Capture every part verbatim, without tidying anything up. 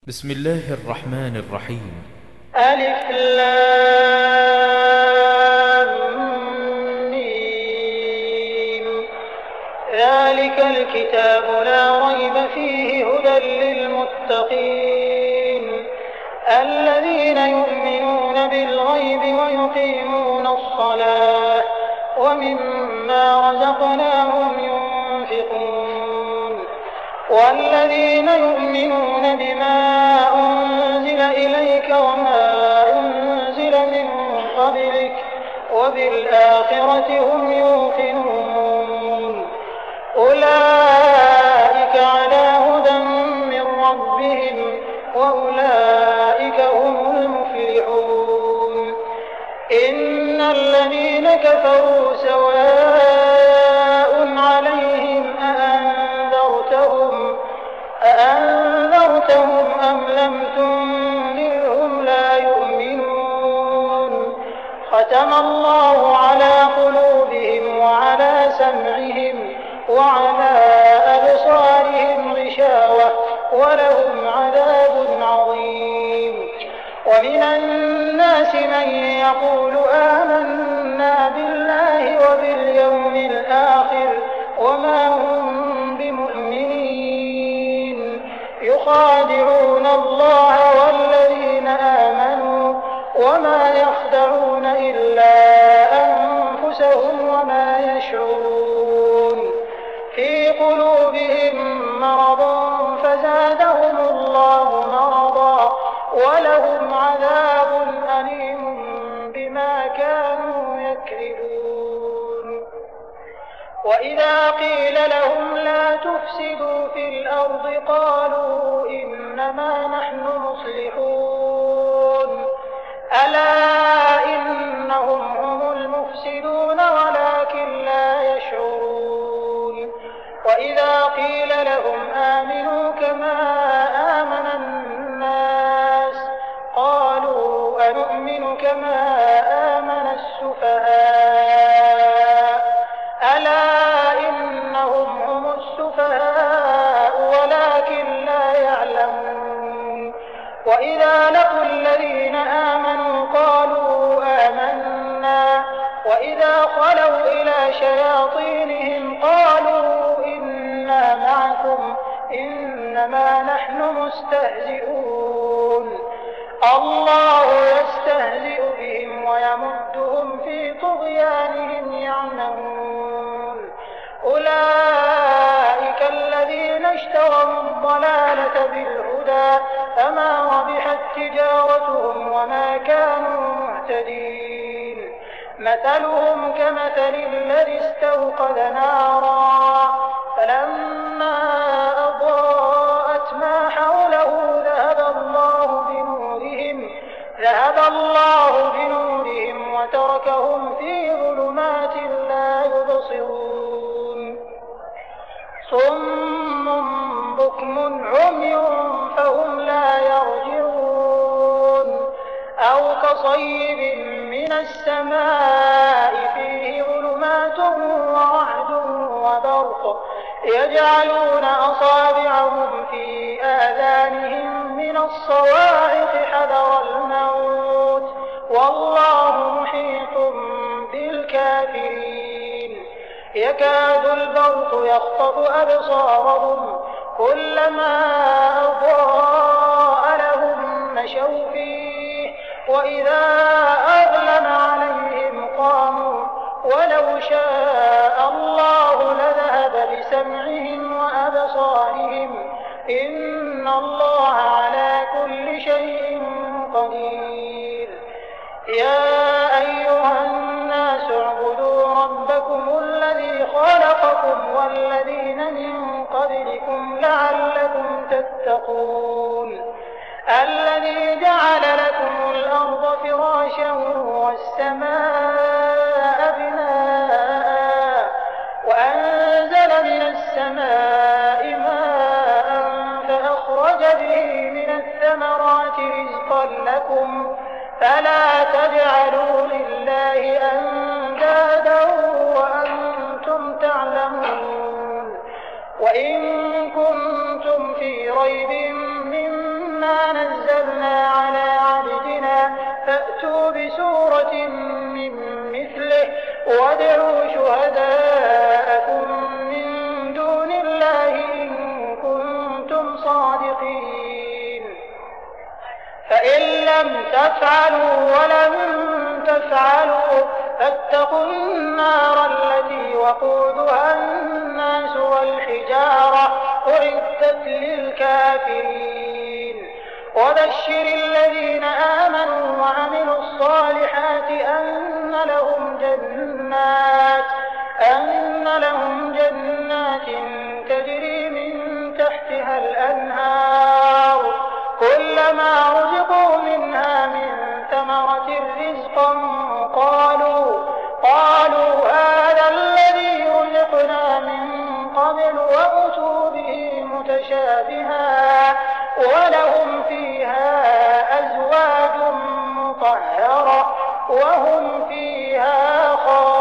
بسم الله الرحمن الرحيم. ألف لام ميم. ذلك الكتاب لا ريب فيه هدى للمتقين الذين يؤمنون بالغيب ويقيمون الصلاة ومما رزقناهم ينفقون والذين يؤمنون بما أنزل إليك وما أنزل من قبلك وبالآخرة هم يوقنون أولئك على هدى من ربهم وأولئك هم المفلحون. إن الذين كفروا سواء عليهم أأنذرتهم أأنذرتهم أم لم تنذرهم لا يؤمنون. ختم الله على قلوبهم وعلى سمعهم وعلى أبصارهم غشاوة ولهم عذاب عظيم. ومن الناس من يقول آمنا بالله وباليوم الآخر وما هم بمؤمنين يخادعون الله والذين آمنوا وما يخدعون إلا أنفسهم وما يشعرون. في قلوبهم مرض فزادهم الله مرضا ولهم عذاب أليم بما كانوا يكذبون. وإذا قيل لهم لا تفسدوا في الأرض قالوا إنما نحن مصلحون ألا إنهم هم المفسدون ولكن لا يشعرون. وإذا قيل لهم آمنوا كما آمن الناس قالوا أنؤمن كما آمن السفهاء ألا إنهم هم السفهاء ولكن لا يعلمون. وإذا لقوا الذين آمنوا قالوا آمنا وإذا خلوا إلى شياطينهم قالوا إنا معكم إنما نحن مستهزئون. الله يستهزئ بهم ويمدهم في طغيانهم يعمهون. أولئك الذين اشتروا الضلالة بالهدى فما ربحت تجارتهم وما كانوا مهتدين. مثلهم كمثل الذي استوقد نارا فلما أضاءت ما حوله ذهب الله بنورهم ذهب الله بنورهم وتركهم في ظلمات لا يبصرون. صم بكم عمي فهم لا يرجعون. أو كصيب من السماء فيه ظلمات ورعد وبرق يجعلون أصابعهم في آذانهم من الصواعق حذر الموت والله محيط بالكافرين. يكاد البرق يخطف أبصارهم كلما أضاء لهم مشوا فيه وإذا أظلم عليهم قاموا ولو شاء الله لذهب بسمعهم وأبصارهم إن الله على كل شيء قدير. يا أيها الناس اعبدوا ربكم الذي خلقكم والذين من قبلكم لعلكم تتقون الذي جعل لكم الأرض فراشا والسماء بناء وأنزل من السماء ماء فأخرج به من الثمرات رزقا لكم فلا تجعلوا لله أندادا وأنتم تعلمون. وإن كنتم في ريب مما أنزلنا على عبدنا فأتوا بسورة من مثله وادعوا شهداءكم من دون الله إن كنتم صادقين فإن لم تفعلوا ولم تفعلوا فاتقوا النار التي وقودها الناس والحجارة أعدت للكافرين وبشر الذين آمنوا وعملوا الصالحات أن لهم جنات أن لهم جنات تجري من تحتها الأنهار كلما رزقوا منها من ثمرة رزقا قالوا قالوا هذا الذي رزقنا من قبل وأتوا به متشابها ولهم فيها أزواج مطهرة وهم فيها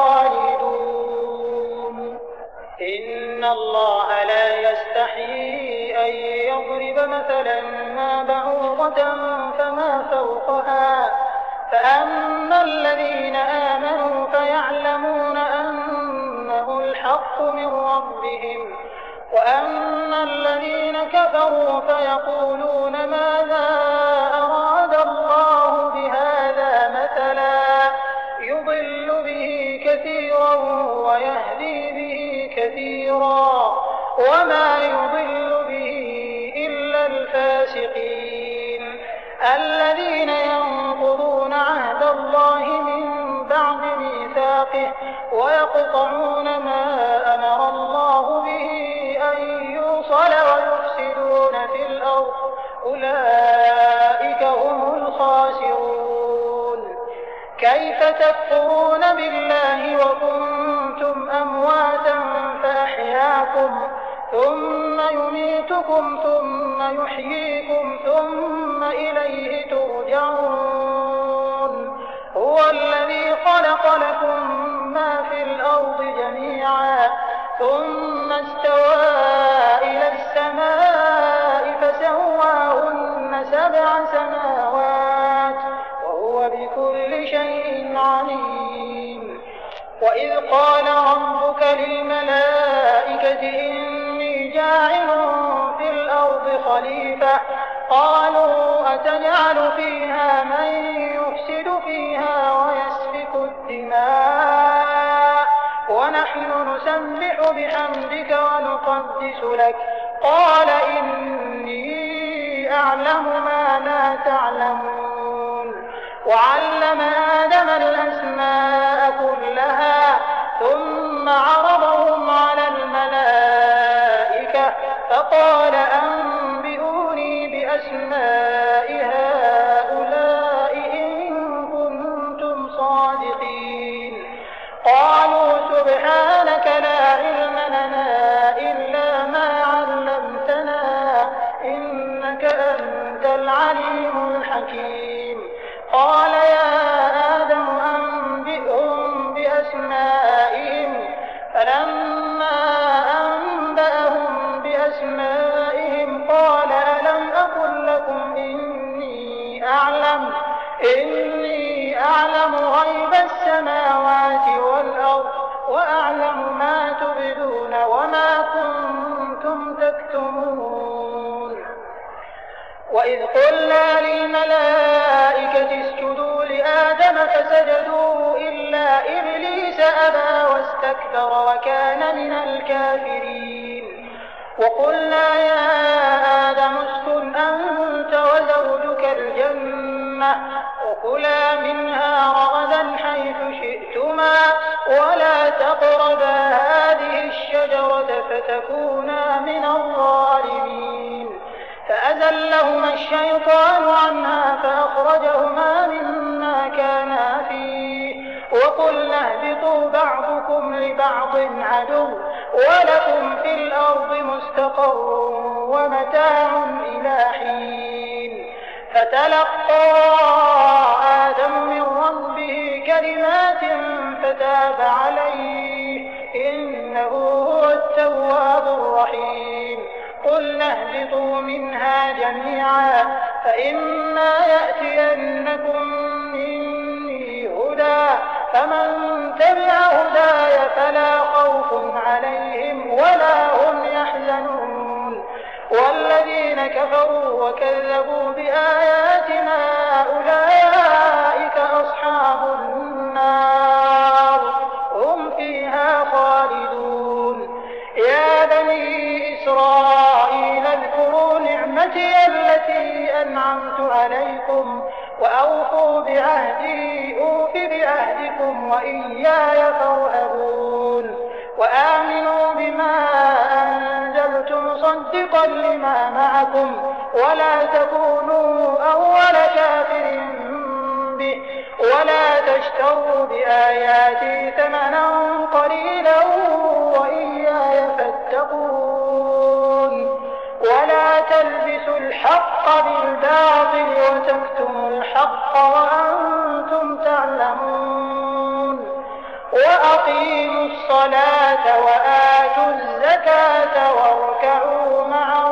خالدون إن الله لا يستحيي أن يضرب مثلا ما بعوضة فما فوقها فأما الذين آمنوا فيعلمون أنه الحق من ربهم وأما الذين كفروا فيقولون ماذا أراد الله بهذا مثلا يضل به كثيرا ويهدي به كثيرا وما يضل به إلا الفاسقين الذين ينقضون عهد الله من بعد ميثاقه ويقطعون ما أمر الله به أن يوصل ويفسدون في الأرض أولئك هم الخاسرون كيف تكفرون بالله وكنتم أمواتا فأحياكم ثم يميتكم ثم يحييكم ثم إليه ترجعون هو الذي خلق لكم ما في الأرض جميعا ثم استوى إلى السماء فسواهن سبع سماوات وهو بكل شيء عليم وإذ قال ربك للملائكة إني جاعل في الأرض خليفة قالوا أتجعل فيها من يفسد فيها ويسفك الدماء ونحن نسبح بحمدك ونقدس لك قال إني أعلم ما لا تعلمون وعلم آدم الأسماء كلها ثم عرضهم على الملائكة فقال أنبئوني بأسماء هؤلاء إن كنتم صادقين قالوا سبحانك لا علم لنا إلا ما علمتنا إنك أنت العليم الحكيم قال يا آدم أنبئهم بأسمائهم فلما أنبأهم بأسمائهم قال ألم أقل لكم إني أعلم إني أعلم غيب السماوات والأرض وأعلم ما تبدون وما كنتم تكتمون وإذ قلنا للملائكة اسجدوا لآدم فسجدوا إلا إبليس أبى واستكبر وكان من الكافرين وقلنا يا آدم اسكن أنت وزوجك الجنة وكلا منها رغدا حيث شئتما ولا تقربا هذه الشجرة فتكونا من الظالمين فأزلهما الشيطان عنها فأخرجهما مما كانا فيه وقلنا اهبطوا بعضكم لبعض عدو ولكم في الأرض مستقر ومتاع إلى حين فتلقى آدم من ربه كلمات فتاب عليه إنه هو التواب الرحيم قلنا اهبطوا منها جميعا فإما يأتينكم مني هدى فمن تبع هداي فلا خوف عليهم ولا هم يحزنون والذين كفروا وكذبوا بآياتنا أولئك أصحاب النار هم فيها خالدون يا بني إسرائيل اذكروا نعمتي التي أنعمت عليكم وأوفوا بعهدي أوف بعهدكم وإياي فارهبون وآمنوا بما أنزلت مصدقا لما معكم ولا تكونوا أول كافر به ولا تشتروا بآياتي ثمنا قليلا وإياي فاتقون ولا تلبسوا الحق بالباطل وتكتموا الحق وأنتم تعلمون وأقيموا الصلاة وآتوا الزكاة واركعوا مع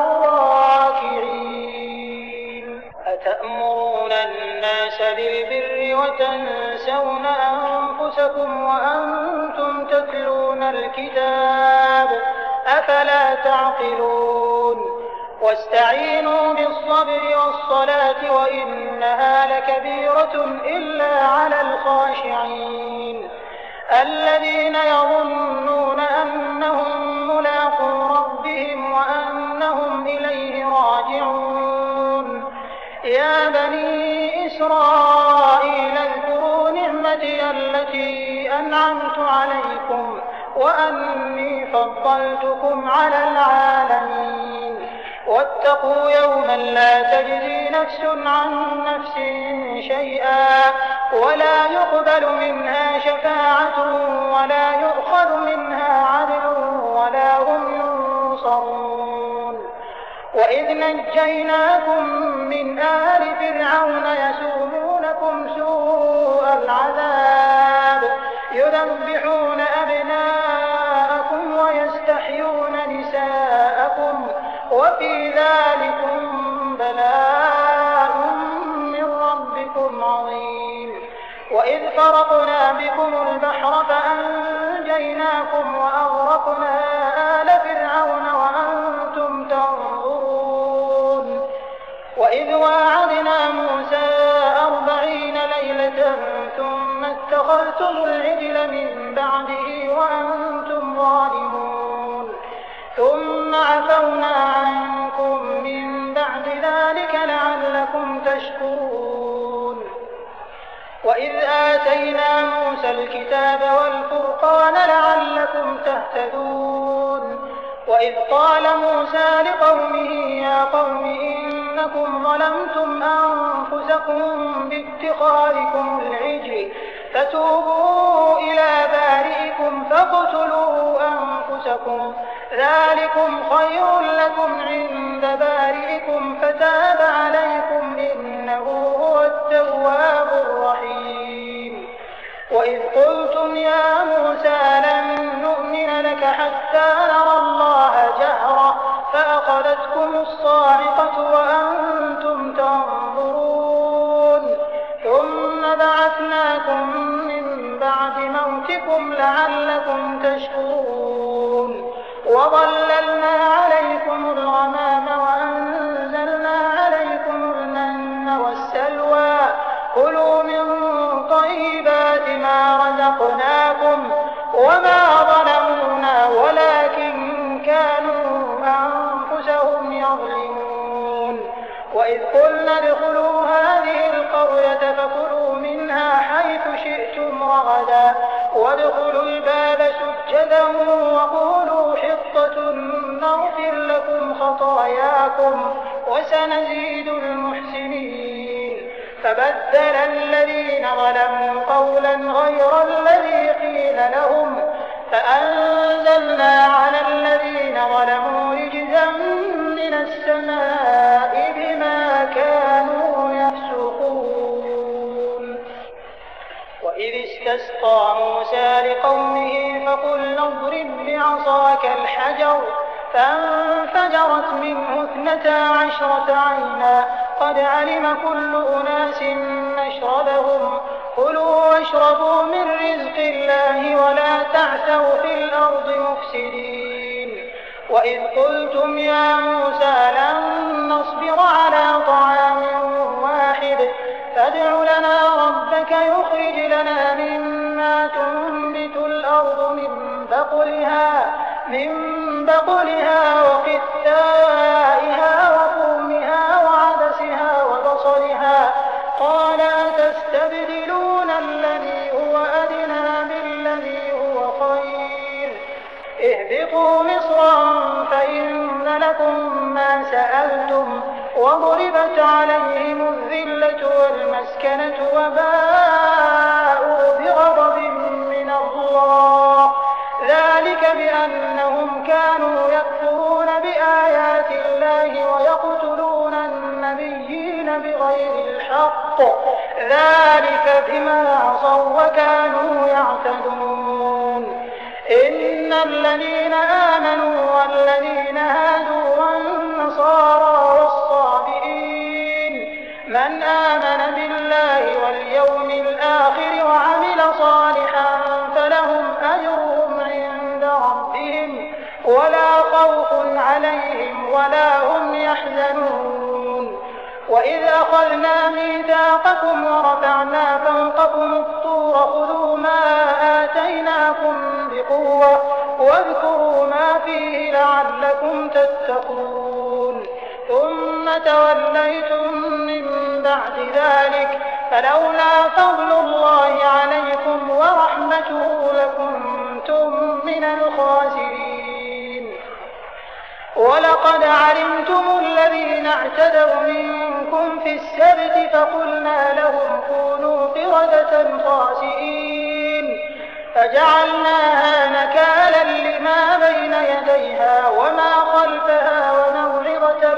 الراكعين أتأمرون الناس بالبر وتنسون أنفسكم وأنتم تتلون الكتاب أفلا تعقلون واستعينوا بالصبر والصلاة وإنها لكبيرة إلا على الخاشعين الذين يظنون أنهم ملاقو ربهم وأنهم إليه راجعون يا بني إسرائيل اذكروا نعمتي التي أنعمت عليكم وأني فضلتكم على العالمين واتقوا يوما لا تجزي نفس عن نفس شيئا ولا يقبل منها شفاعة ولا يؤخذ منها عدل ولا هم ينصرون وإذ نجيناكم من آل فرعون يسومونكم سوء العذاب يذبحون أبناءكم ويستحيون نساءكم وفي ذلكم بلاء من ربكم عظيم وإذ فرقنا بكم البحر فأنجيناكم وأغرقنا آل فرعون وأنتم تنظرون وإذ واعدنا موسى أربعين ليلة ثم اتخذتم العجل من بعده وأنتم ظالمون ثم عفونا عنكم من بعد ذلك لعلكم تشكرون وإذ آتينا موسى الكتاب والفرقان لعلكم تهتدون وإذ قال موسى لقومه يا قوم إنكم ظلمتم أنفسكم باتخاذكم العجل فتوبوا إلى بارئكم فاقتلوا أنفسكم ذلكم خير لكم عند بارئكم فتاب عليكم إنه هو التواب الرحيم وإذ قلتم يا موسى لن نؤمن لك حتى نرى الله جهرة فأخذتكم الصاعقة وأنتم تنظرون ثم بعثناكم من بعد موتكم لعلكم تشكرون وظللنا عليكم الغمام وأنزلنا عليكم المن والسلوى كلوا من طيبات ما رزقناكم وما ظلمونا ولكن كانوا أنفسهم يظلمون وإذ قلنا ادخلوا هذه القرية فكلوا منها حيث شئتم رغدا وادخلوا الباب سجدا وقولوا حطة نغفر لكم خطاياكم وسنزيد المحسنين فبدل الذين ظلموا قولا غير الذي قيل لهم فأنزلنا على الذين ظلموا رجزا من السماء بما كانوا يفسقون وإذ استسقى موسى لقومه فقلنا اضرب بعصاك الحجر فانفجرت منه اثنتا عشرة عينا قد علم كل أناس مشربهم كلوا واشربوا من رزق الله ولا تعثوا في الأرض مفسدين وإذ قلتم يا موسى لن نصبر على طعام واحد فادع لنا ربك يخرج لنا مما تنبت الأرض من بقلها من بقلها وقثائها وفومها وعدسها وبصلها قال أتستبدلون الذي هو أدنى بالذي هو خير اهبطوا مصرا فإن لكم ما سألتم وضربت عليهم الذلة والمسكنة وباءوا بغضب من الله ذلك بأنهم كانوا يكفرون بآيات الله ويقتلون النبيين بغير الحق ذلك بما عصوا وكانوا يعتدون إن الذين آمنوا والذين هادوا والنصارى والصابئين من آمن بالله واليوم الآخر وعمل صالحا فلهم أجرهم عند ربهم ولا خوف عليهم ولا هم يحزنون وإذ أخذنا ميثاقكم ورفعنا فوقكم الطور خذوا ما آتيناكم بقوة واذكروا ما فيه لعلكم تتقون ثم توليتم من بعد ذلك فلولا فضل الله عليكم ورحمته لكنتم من الخاسرين ولقد علمتم الذين اعتدوا منكم في السبت فقلنا لهم كونوا قردة خاسئين فجعلناها نكالا لما بين يديها وما خلفها وموعظة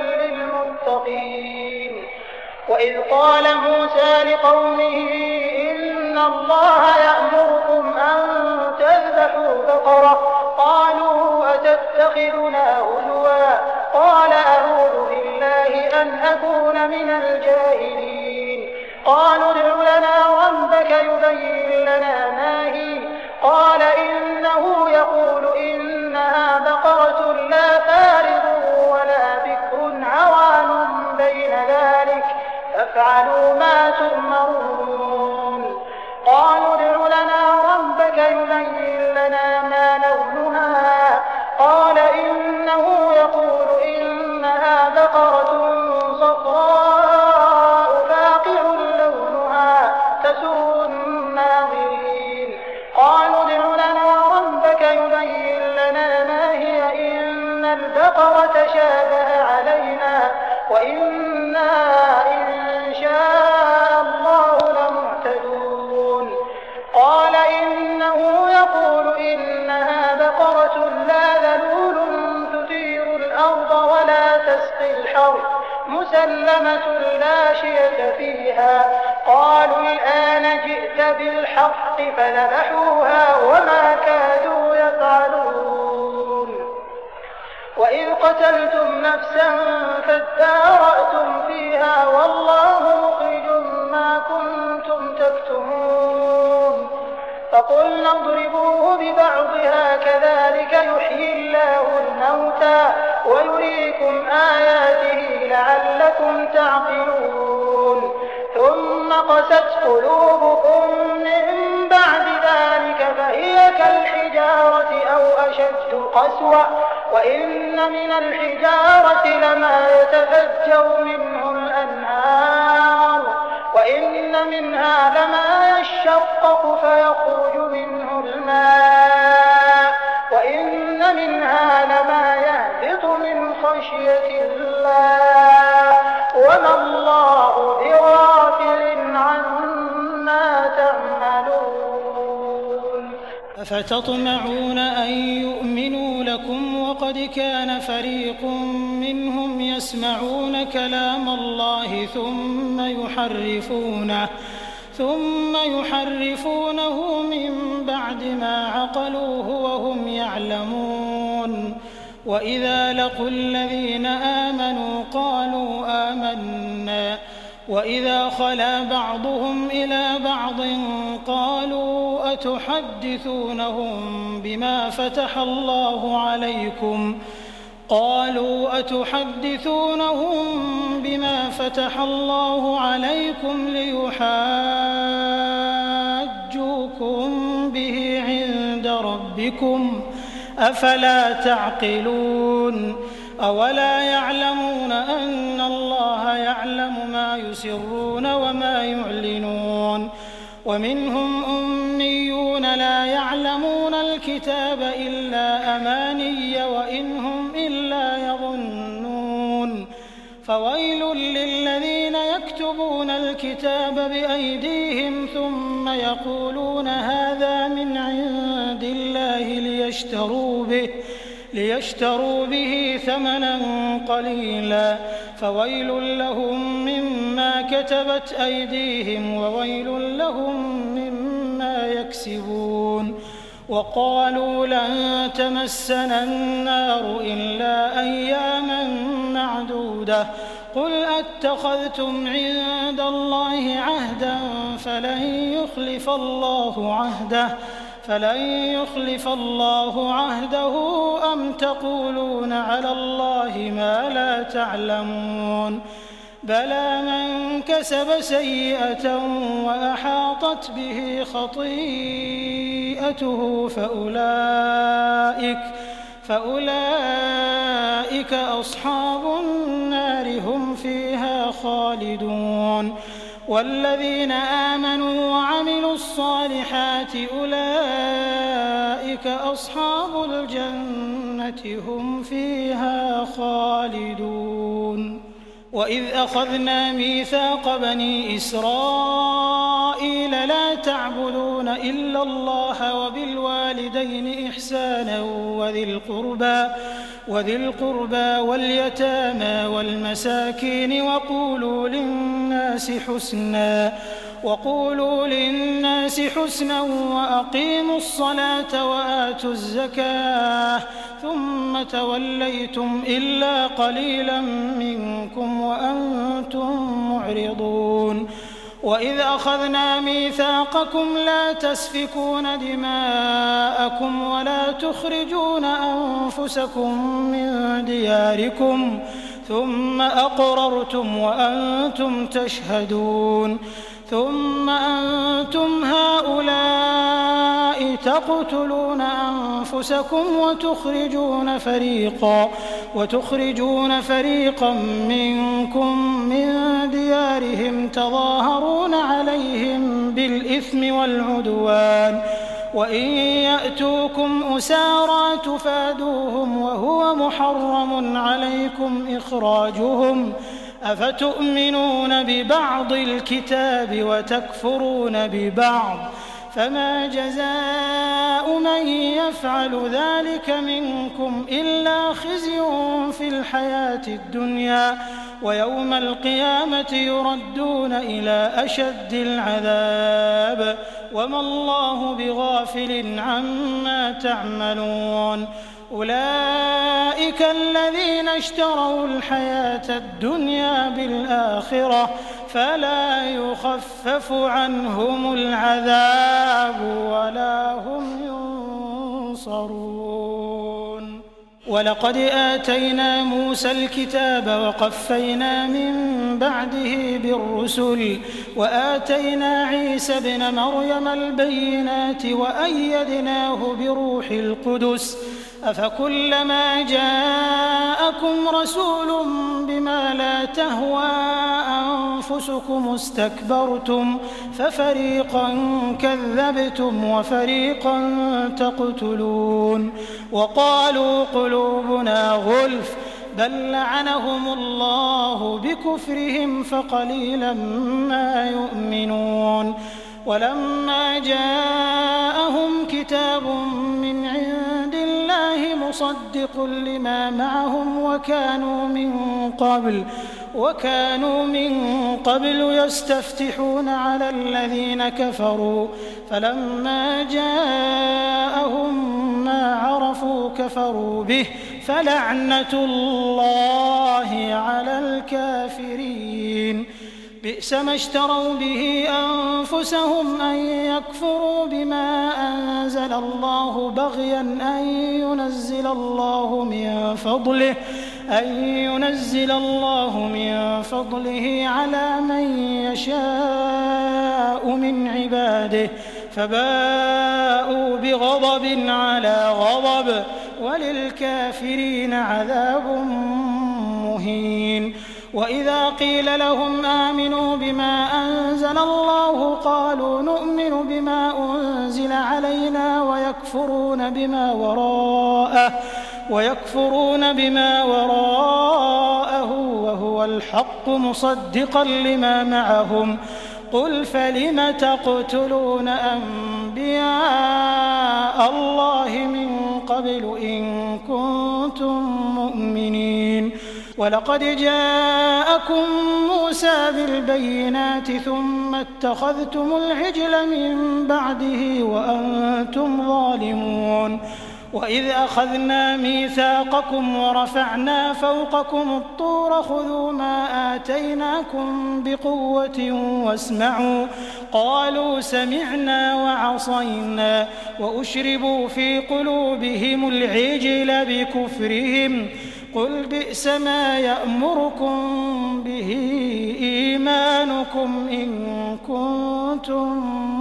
للمتقين وإذ قال موسى لقومه إن الله يأمركم أن تذبحوا بقرة قالوا أتتخذنا هزوا قال أعوذ بالله أن أكون من الجاهلين قالوا ادع لنا ربك يبين لنا ما هي قال إنه يقول إنها بقرة لا فارض ولا بكر عوان بين ذلك فافعلوا ما تؤمرون قالوا ادع لنا ربك يبين لنا ما لونها قال إنه يقول إنها بقرة صفراء فاقع لونها تسر الناظرين قالوا ادع لنا ربك يبين لنا ما هي إن البقرة شابه علينا وإنا إن شاء الله لمهتدون قال إنه يقول إنها بقرة لا ذلول تثير الأرض ولا تسقي الحرث مسلمة لا شية فيها قالوا الآن جئت بالحق فذبحوها وما كادوا يفعلون وإذ قتلتم نفسا فادارأتم فيها والله مخرج ما كنتم تكتمون فقلنا اضربوه ببعضها كذلك يحيي الله الموتى ويريكم آياته لعلكم تعقلون ثم قست قلوبكم من بعد ذلك فهي كالحجارة أو أشد قسوة وإن من الحجارة لما يتفجر منه الأنهار وإن منها لما يشقق فيخرج منه الماء وإن منها لما يهبط من خشية الله وما الله بغافل عما تعملون أفتطمعون أن يؤمنوا لكم وقد كان فريق منهم يسمعون كلام الله ثم يحرفونه ثم يحرفونه من بعد ما عقلوه وهم يعلمون وإذا لقوا الذين آمنوا قالوا آمنا وإذا خلا بعضهم إلى بعض قالوا أتحدثونهم بما فتح الله عليكم قالوا أتحدثونهم بما فتح الله عليكم ليحاجوكم به عند ربكم أفلا تعقلون أولا يعلمون أن الله يعلم ما يسرون وما يعلنون ومنهم أميون لا يعلمون الكتاب إلا أماني وإن هم إلا يظنون فويل للذين يكتبون الكتاب بأيديهم ثم يقولون هذا من عند الله ليشتروا به ليشتروا به ثمنا قليلا فويل لهم مما كتبت أيديهم وويل لهم مما يكسبون وقالوا لن تمسنا النار إلا أياما معدودة قل أتخذتم عند الله عهدا فلن يخلف الله عهده فلن يخلف الله عهده أم تقولون على الله ما لا تعلمون بلى من كسب سيئة وأحاطت به خطيئته فأولئك فأولئك أصحاب النار هم فيها خالدون والذين آمنوا وعملوا الصالحات أولئك أصحاب الجنة هم فيها خالدون وإذ أخذنا ميثاق بني إسرائيل لا تعبدون إلا الله وبالوالدين إحسانا وذي القربى وذي القربى واليتامى والمساكين وقولوا للناس حسنا وقولوا للناس حسنا وأقيموا الصلاة وآتوا الزكاة ثم توليتم إلا قليلا منكم وأنتم معرضون وإذ أخذنا ميثاقكم لا تسفكون دماءكم ولا تخرجون أنفسكم من دياركم ثم أقررتم وأنتم تشهدون ثم أنتم هؤلاء تقتلون أنفسكم وتخرجون فريقا وتخرجون فريقا منكم من ديارهم تظاهرون عليهم بالإثم والعدوان وإن يأتوكم أسارى تفادوهم وهو محرم عليكم إخراجهم أفتؤمنون ببعض الكتاب وتكفرون ببعض فما جزاء من يفعل ذلك منكم إلا خزي في الحياة الدنيا ويوم القيامة يردون إلى أشد العذاب وما الله بغافل عما تعملون أولئك الذين اشتروا الحياة الدنيا بالآخرة فلا يخفف عنهم العذاب ولا هم ينصرون ولقد آتينا موسى الكتاب وقفينا من بعده بالرسل وآتينا عيسى ابن مريم البينات وأيدناه بروح القدس أفكلما جاءكم رسول بما لا تهوى أنفسكم استكبرتم ففريقا كذبتم وفريقا تقتلون وقالوا قلوبنا غلف بل لعنهم الله بكفرهم فقليلا ما يؤمنون ولما جاءهم كتاب من عند الله مصدق لما معهم وكانوا من قبل وكانوا من قبل يستفتحون على الذين كفروا فلما جاءهم ما عرفوا كفروا به فلعنة الله على الكافرين. بئس ما اشتروا به أنفسهم أن يكفروا بما أنزل الله بغيا أن ينزل الله من فضله أن ينزل الله من فضله على من يشاء من عباده فباءوا بغضب على غضب وللكافرين عذاب مهين. وإذا قيل لهم آمنوا بما أنزل الله قالوا نؤمن بما أنزل علينا ويكفرون بما وراءه ويكفرون بما وراءه وهو الحق مصدقا لما معهم قل فلم تقتلون أنبياء الله من قبل إن كنتم مؤمنين. ولقد جاءكم موسى بالبينات ثم اتخذتم العجل من بعده وأنتم ظالمون. وإذ أخذنا ميثاقكم ورفعنا فوقكم الطور خذوا ما آتيناكم بقوة واسمعوا قالوا سمعنا وعصينا وأشربوا في قلوبهم العجل بكفرهم قل بئس ما يأمركم به إيمانكم إن كنتم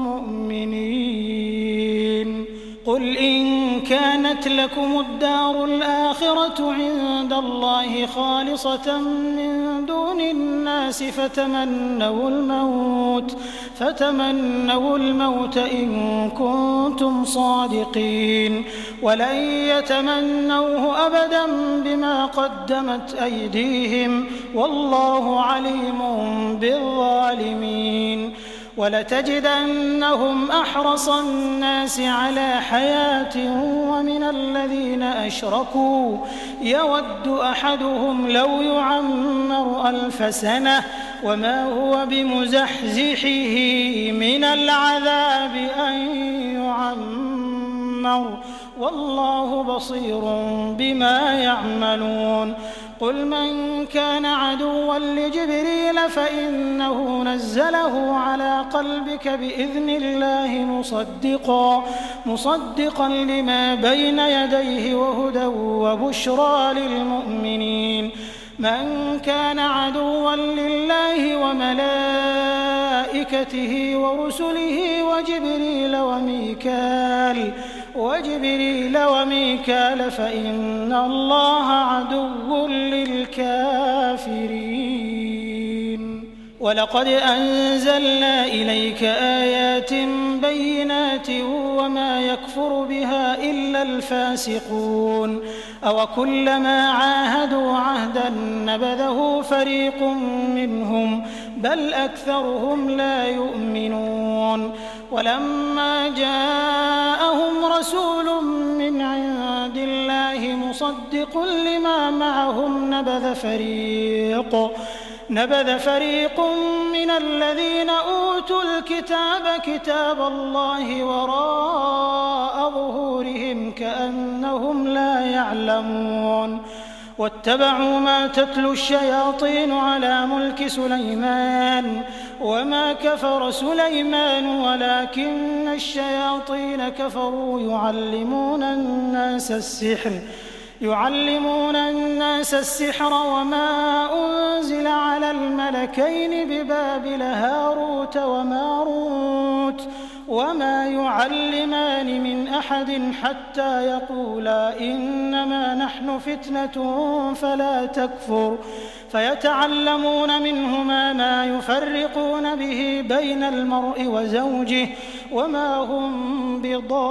مؤمنين. قل إن كانت لكم الدار الآخرة عند الله خالصة من دون الناس فتمنوا الموت فتمنوا الموت إن كنتم صادقين ولن يتمنوه أبدا بما قدمت أيديهم والله عليم بالظالمين. ولتجدنهم أحرص الناس على حياة ومن الذين أشركوا يود أحدهم لو يعمر ألف سنة وما هو بمزحزحه من العذاب أن يعمر والله بصير بما يعملون. قل من كان عدوا لجبريل فإنه نزله على قلبك بإذن الله مصدقا مصدقا لما بين يديه وهدى وبشرى للمؤمنين. من كان عدوا لله وملائكته ورسله وجبريل وميكال وجبريل وميكال فإن الله عدو للكافرين. ولقد أنزلنا إليك آيات بينات وما يكفر بها إلا الفاسقون. أوكلما عاهدوا عهدا نبذه فريق منهم بل أكثرهم لا يؤمنون. ولما جاءهم رسول من عند الله مصدق لما معهم نبذ فريق نبذ فريق من الذين أوتوا الكتاب كتاب الله وراء ظهورهم كأنهم لا يعلمون. واتبعوا ما تتلو الشياطين على ملك سليمان وما كفر سليمان ولكن الشياطين كفروا يعلمون الناس السحر يعلمون الناس السحر وما أنزل على الملكين ببابل هاروت وماروت وما يعلمان من أحد حتى يقولا إنما نحن فتنة فلا تكفر فيتعلمون منهما ما يفرقون به بين المرء وزوجه وما هم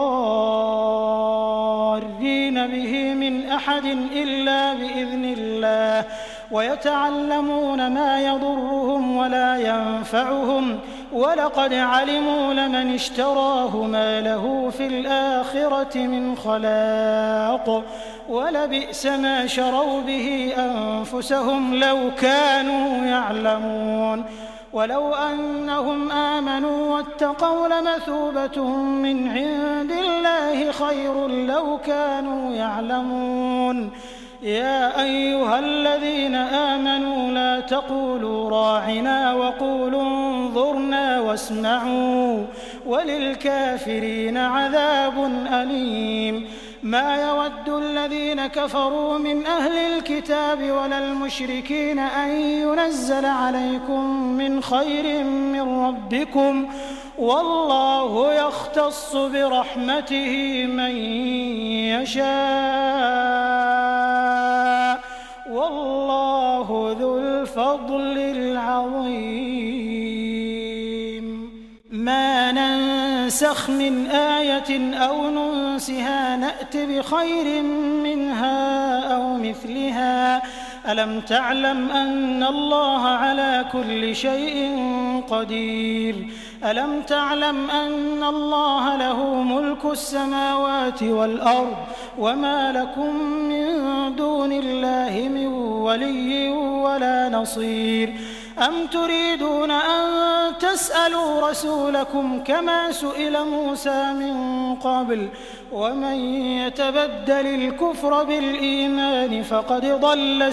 بضارين به من أحد إلا بإذن الله ويتعلمون ما يضرهم ولا ينفعهم ولقد علموا لمن اشتراه ما له في الآخرة من خلاق ولبئس ما شروا به أنفسهم لو كانوا يعلمون. ولو أنهم آمنوا واتقوا لمثوبة من عند الله خير لو كانوا يعلمون. يا أيها الذين آمنوا لا تقولوا راعنا وقولوا انظرنا واسمعوا وللكافرين عذاب أليم. ما يود الذين كفروا من أهل الكتاب ولا المشركين أن ينزل عليكم من خير من ربكم والله يختص برحمته من يشاء والله ذو الفضل العظيم. ما ننسخ من آية أو ننسها نأت بخير منها أو مثلها. ألم تعلم أن الله على كل شيء قدير. ألم تعلم أن الله له ملك السماوات والأرض وما لكم من دون الله من ولي ولا نصير. أم تريدون أن تسألوا رسولكم كما سئل موسى من قبل ومن يتبدل الكفر بالإيمان فقد ضل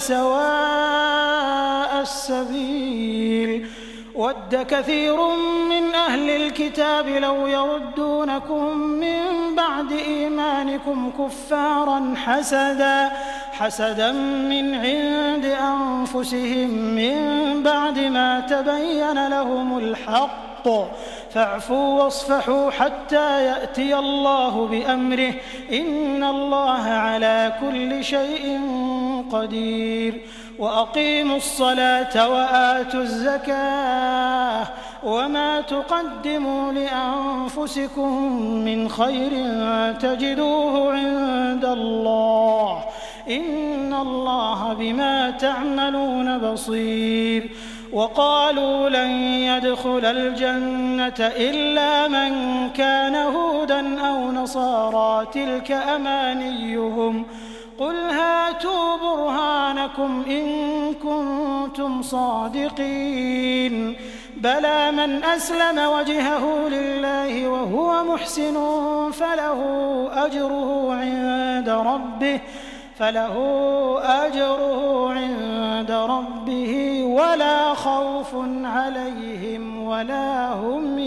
سواء السبيل. ود كثير من أهل الكتاب لو يردونكم من بعد إيمانكم كفارا حسدا حسدا من عند أنفسهم من بعد ما تبين لهم الحق فاعفوا واصفحوا حتى يأتي الله بأمره إن الله على كل شيء قدير. وأقيموا الصلاة وآتوا الزكاة وما تقدموا لأنفسكم من خير تجدوه عند الله إن الله بما تعملون بصير. وقالوا لن يدخل الجنة إلا من كان هودا أو نصارى تلك أمانيهم قل هاتوا برهانكم إن كنتم صادقين. بلى من أسلم وجهه لله وهو محسن فله أجره عند ربه فله أجره عند ربه ولا خوف عليهم ولا هم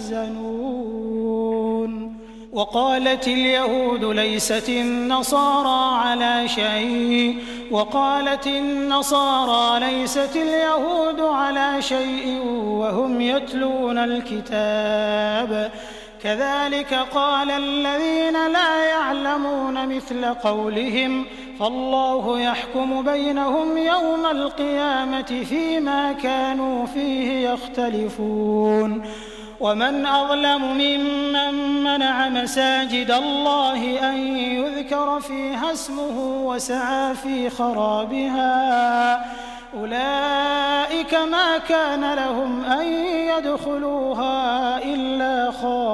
يحزنون. وقالت اليهود ليست النصارى على شيء وقالت النصارى ليست اليهود على شيء وهم يتلون الكتاب كذلك قال الذين لا يعلمون مثل قولهم فالله يحكم بينهم يوم القيامة فيما كانوا فيه يختلفون. ومن أظلم ممن منع مساجد الله أن يذكر فيها اسمه وسعى في خرابها أولئك ما كان لهم أن يدخلوها إلا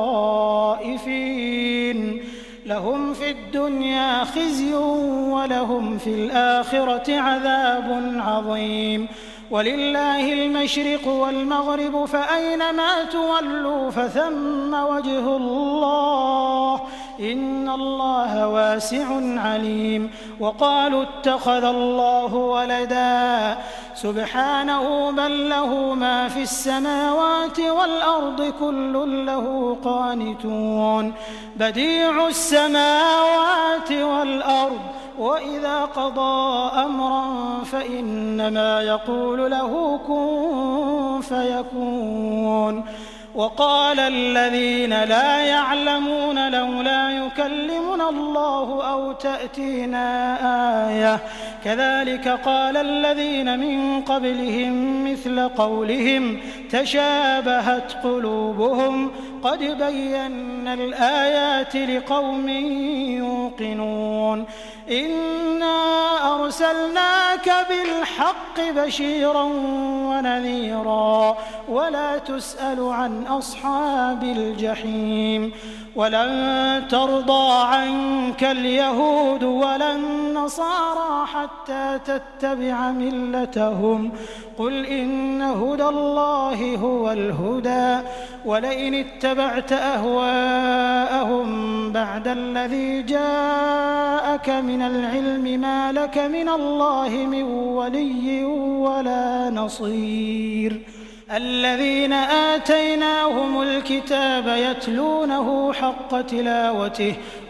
خائفين لهم في الدنيا خزي ولهم في الآخرة عذاب عظيم. ولله المشرق والمغرب فأينما تولوا فثم وجه الله إن الله واسع عليم. وقالوا اتخذ الله ولدا سبحانه بل له ما في السماوات والأرض كل له قانتون بديع السماوات والأرض وإذا قضى أمرا فإنما يقول له كن فيكون. وقال الذين لا يعلمون لولا يكلمنا الله أو تأتينا آية كذلك قال الذين من قبلهم مثل قولهم تشابهت قلوبهم قد بينا الآيات لقوم يوقنون. إنا أرسلناك بالحق بشيرا ونذيرا ولا تسأل عن أصحاب الجحيم. ولن ترضى عنك اليهود ولا النصارى حتى تتبع ملتهم قل إن هدى الله هو الهدى ولئن اتبعت أهواءهم بعد الذي جاءك من العلم ما لك من الله من ولي ولا نصير الذين آتيناهم الكتاب يتلونه حق تلاوته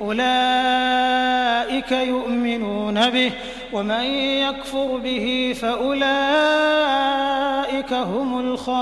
أولئك يؤمنون به ومن يكفر به فأولئك هم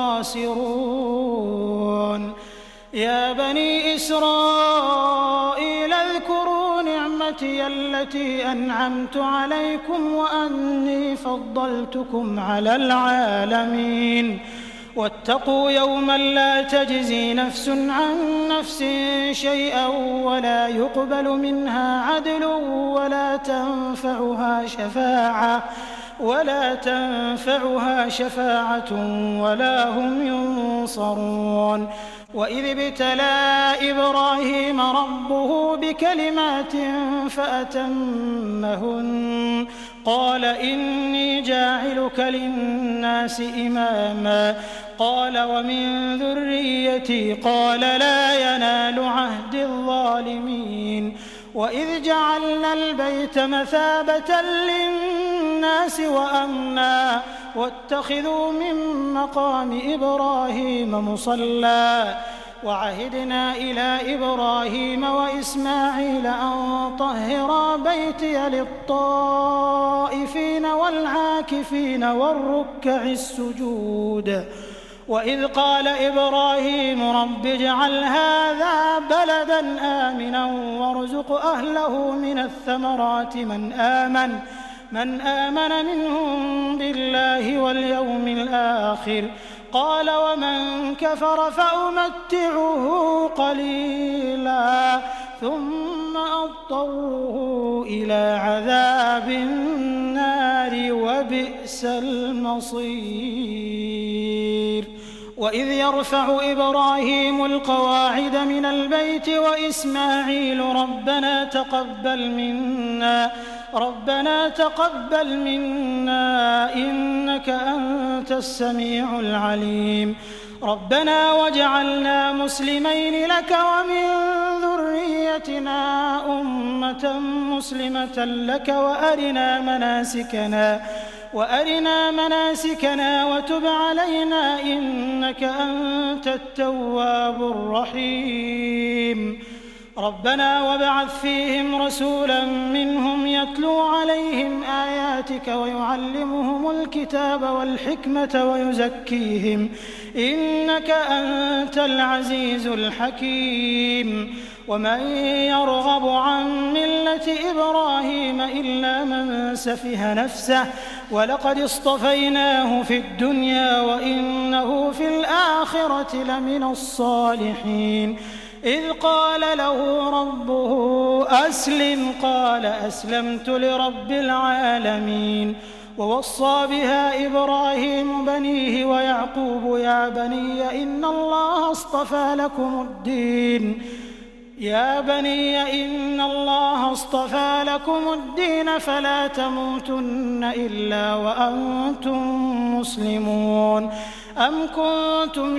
الخاسرون يا بني إسرائيل اذكروا نعمتي التي أنعمت عليكم وأني فضلتكم على العالمين واتقوا يوما لا تجزي نفس عن نفس شيئا ولا يقبل منها عدل ولا تنفعها شفاعة ولا تنفعها شفاعة ولا هم ينصرون وإذ ابتلى إبراهيم ربه بكلمات فأتمهن قال إني جاعلك للناس إماما قال ومن ذريتي قال لا ينال عهد الظالمين وإذ جعلنا البيت مثابة للناس وأمنا واتخذوا من مقام إبراهيم مصلى وعهدنا إلى إبراهيم وإسماعيل أن طهرا بيتي للطائفين والعاكفين والركع السجود وإذ قال إبراهيم رب اجعل هذا بلدا آمنا وارزق أهله من الثمرات من آمن من آمن منهم بالله واليوم الآخر قال ومن كفر فأمتعه قليلا ثم أضطره إلى عذاب النار وبئس المصير وإذ يرفع إبراهيم القواعد من البيت وإسماعيل ربنا تقبل منا ربنا تقبل منا إنك أنت السميع العليم ربنا واجعلنا مسلمين لك ومن ذريتنا أمة مسلمة لك وأرنا مناسكنا وأرنا مناسكنا وتب علينا إنك أنت التواب الرحيم ربنا وابعث فيهم رسولا منهم يتلو عليهم آياتك ويعلمهم الكتاب والحكمة ويزكيهم إنك أنت العزيز الحكيم ومن يرغب عن ملة إبراهيم إلا من سفه نفسه ولقد اصطفيناه في الدنيا وإنه في الآخرة لمن الصالحين إذ قال له ربه أسلم قال أسلمت لرب العالمين ووصى بها إبراهيم بنيه ويعقوب يا بني إن الله اصطفى لكم الدين يا بني إن الله اصطفى لكم الدين فلا تموتن إلا وأنتم مسلمون أم كنتم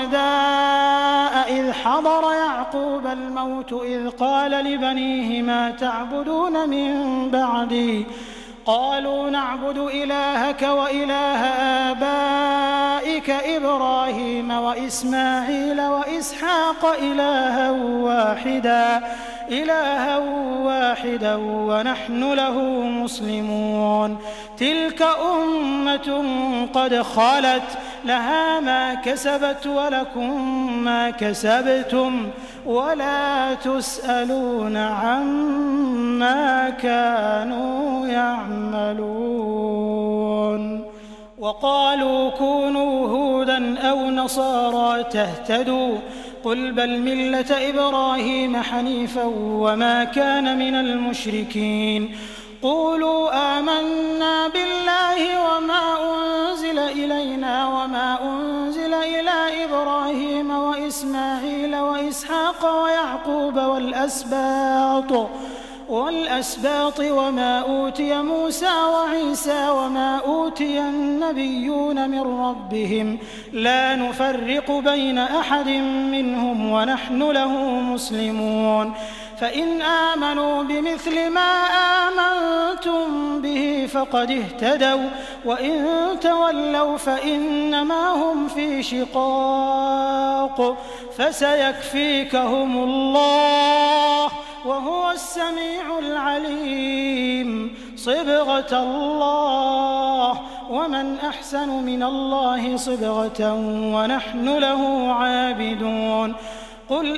شهداء إذ حضر يعقوب الموت إذ قال لبنيه ما تعبدون من بعدي قالوا نعبد إلهك وإله آبائك إبراهيم وإسماعيل وإسحاق إلها واحدا إلها واحدا ونحن له مسلمون تلك أمة قد خلت لها ما كسبت ولكم ما كسبتم ولا تسألون عما كانوا يعملون وقالوا كونوا هودا أو نصارى تهتدوا قل بل ملة إبراهيم حنيفا وما كان من المشركين قولوا آمنا بالله وما أنزل إلينا وما أنزل إلى إبراهيم وإسماعيل وإسحاق ويعقوب والأسباط والأسباط وما أوتي موسى وعيسى وما أوتي النبيون من ربهم لا نفرق بين أحد منهم ونحن له مسلمون فإن آمنوا بمثل ما آمنتم به فقد اهتدوا وإن تولوا فإنما هم في شقاق فسيكفيكهم الله وهو السميع العليم صبغة الله ومن أحسن من الله صبغة ونحن له عابدون قل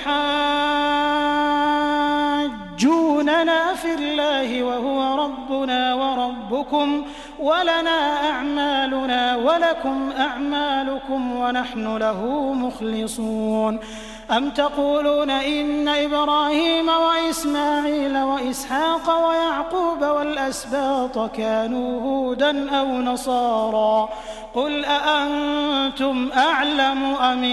أتحاجوننا في الله وهو ربنا وربكم ولنا أعمالنا ولكم أعمالكم ونحن له مخلصون أم تقولون إن إبراهيم وإسماعيل وإسحاق ويعقوب والأسباط كانوا هودا أو نصارى قل أأنتم أعلم أم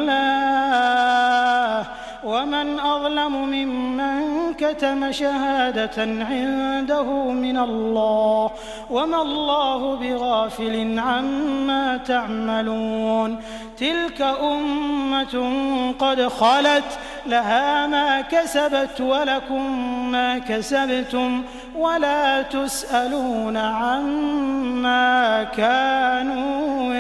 الله ومن أظلم ممن كتم شهادة عنده من الله وما الله بغافل عما تعملون تلك أمة قد خلت لها ما كسبت ولكم ما كسبتم ولا تسألون عما كانوا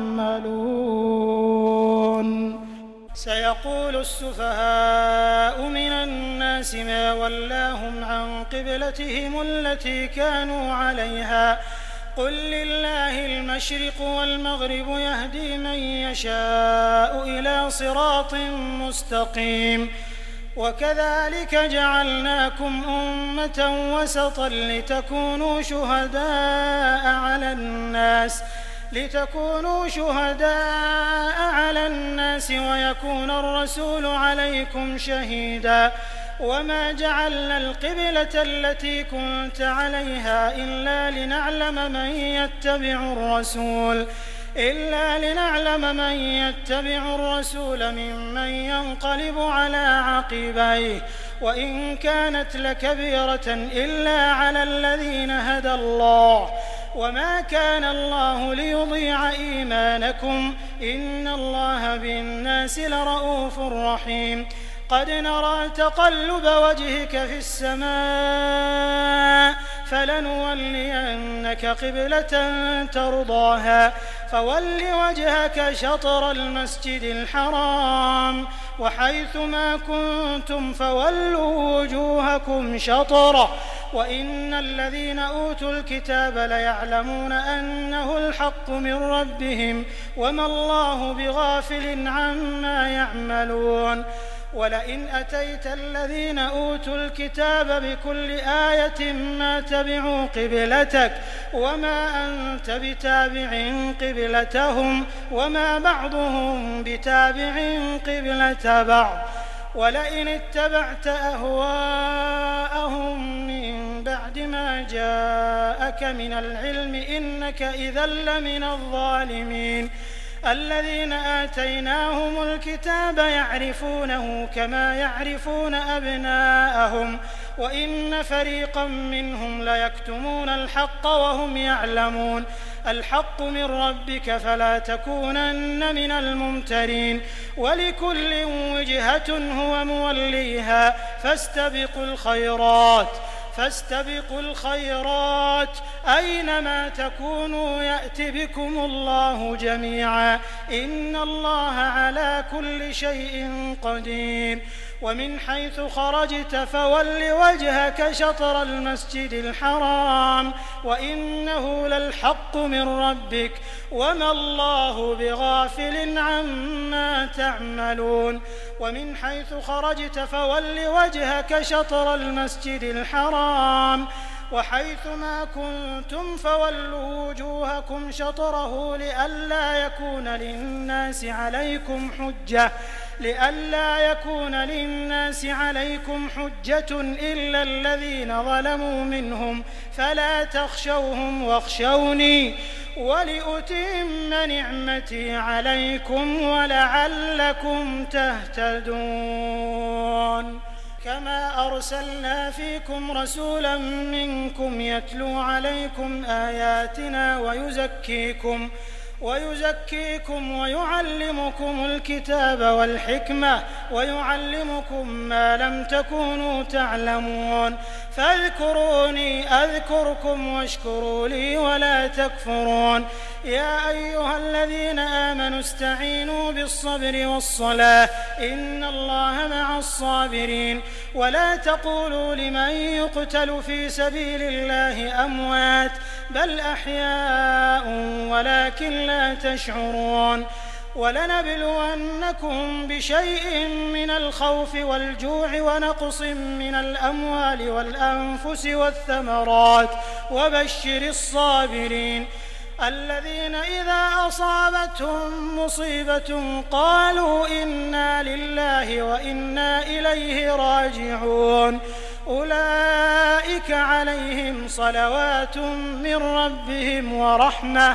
يعملون سيقول السفهاء من الناس ما ولاهم عن قبلتهم التي كانوا عليها قل لله المشرق والمغرب يهدي من يشاء إلى صراط مستقيم وكذلك جعلناكم أمة وسطا لتكونوا شهداء على الناس لتكونوا شهداء على الناس ويكون الرسول عليكم شهيدا وما جعلنا القبلة التي كنت عليها إلا لنعلم من يتبع الرسول إلا لنعلم من يتبع الرسول ممن ينقلب على عقبيه وإن كانت لكبيرة إلا على الذين هدى الله وما كان الله ليضيع إيمانكم إن الله بالناس لرءوف رحيم قد نرى تقلب وجهك في السماء فلنولينك قبلة ترضاها فول وجهك شطر المسجد الحرام وحيث ما كنتم فولوا وجوهكم شطره وإن الذين أوتوا الكتاب ليعلمون أنه الحق من ربهم وما الله بغافل عما يعملون ولئن أتيت الذين أوتوا الكتاب بكل آية ما تبعوا قبلتك وما أنت بتابع قبلتهم وما بعضهم بتابع قبلة بعض ولئن اتبعت أهواءهم من بعد ما جاءك من العلم إنك إذا لمن الظالمين الذين آتيناهم الكتاب يعرفونه كما يعرفون أبناءهم وإن فريقا منهم ليكتمون الحق وهم يعلمون الحق من ربك فلا تكونن من الممترين ولكل وجهة هو موليها فاستبقوا الخيرات فاستبقوا الخيرات أينما تكونوا يأت بكم الله جميعا إن الله على كل شيء قدير ومن حيث خرجت فول وجهك شطر المسجد الحرام وإنه للحق من ربك وما الله بغافل عما تعملون ومن حيث خرجت فول وجهك شطر المسجد الحرام وحيث ما كنتم فولوا وجوهكم شطره لئلا يكون للناس عليكم حجة لئلا يكون للناس عليكم حجة إلا الذين ظلموا منهم فلا تخشوهم واخشوني ولأتم نعمتي عليكم ولعلكم تهتدون كما أرسلنا فيكم رسولا منكم يتلو عليكم آياتنا ويزكيكم ويزكيكم ويعلمكم الكتاب والحكمة ويعلمكم ما لم تكونوا تعلمون فاذكروني أذكركم واشكروا لي ولا تكفرون يا أيها الذين آمنوا استعينوا بالصبر والصلاة إن الله مع الصابرين ولا تقولوا لمن يقتل في سبيل الله أموات بل أحياء ولكن لا تشعرون ولنبلونكم بشيء من الخوف والجوع ونقص من الأموال والأنفس والثمرات وبشر الصابرين الذين إذا أصابتهم مصيبة قالوا إنا لله وإنا إليه راجعون أولئك عليهم صلوات من ربهم ورحمة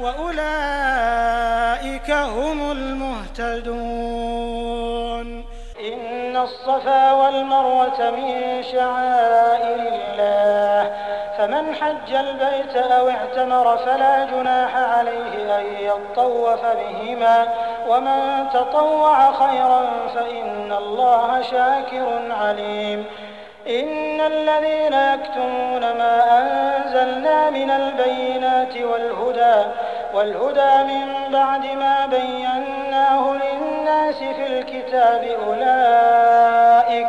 وأولئك هم المهتدون إن الصفا والمروة من شعائر الله فمن حج البيت أو اعتمر فلا جناح عليه أن يطوف بهما ومن تطوع خيرا فإن الله شاكر عليم إن الذين يكتمون ما أنزلنا من البينات والهدى والهدى من بعد ما بيناه للناس في الكتاب أولئك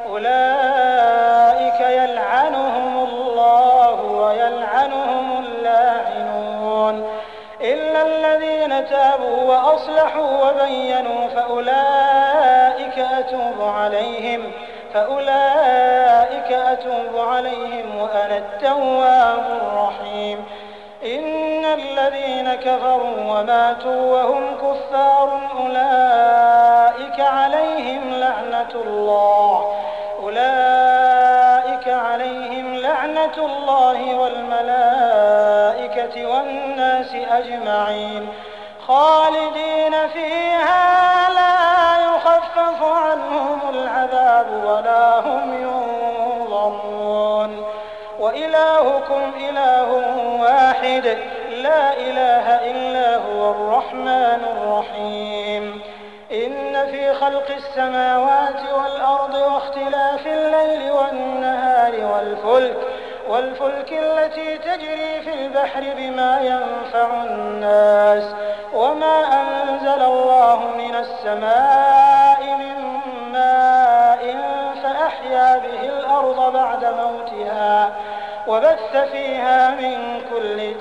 أولئك يلعنهم الله ويلعنهم اللاعنون إلا الذين تابوا وأصلحوا وبينوا فأولئك أتوب عليهم فأولئك أتوب عليهم وأنا التواب الرحيم إن الذين كفروا وماتوا وهم كفار أولئك عليهم لعنة الله أولئك عليهم لعنة الله والملائكة والناس أجمعين خالدين فيها لا يخفف عنهم العذاب ولا هم ينظرون وإلهكم إله واحد لا إله إلا هو الرحمن الرحيم إن في خلق السماوات والأرض واختلاف الليل والنهار والفلك والفلك التي تجري في البحر بما ينفع الناس وما أنزل الله من السماء من ماء فأحيا به الأرض بعد موتها وبث فيها من كل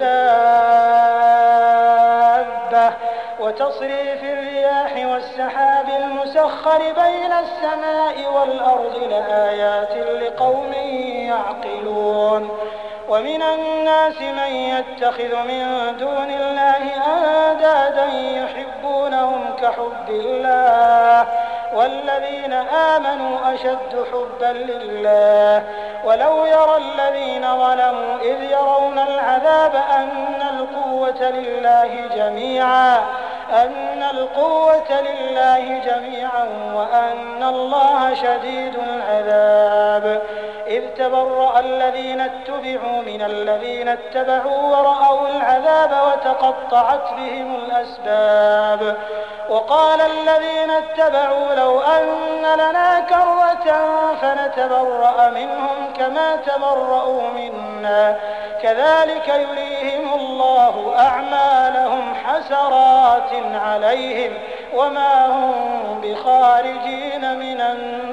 دابة وتصريف الرياح والسحاب المسخر بين السماء والأرض لآيات لقوم يعقلون ومن الناس من يتخذ من دون الله أندادا يحبونهم كحب الله والذين آمنوا أشد حبا لله ولو يرى الذين ظلموا إذ يرون العذاب أن القوة لله جميعا أن القوة لله جميعا وأن الله شديد العذاب إذ تبرأ الذين اتبعوا من الذين اتبعوا ورأوا العذاب وتقطعت بهم الأسباب وقال الذين اتبعوا لو أن لنا كرة فنتبرأ منهم كما تبرأوا منا كذلك يريهم الله أعمالهم حسرات عليهم وما هم بخارجين من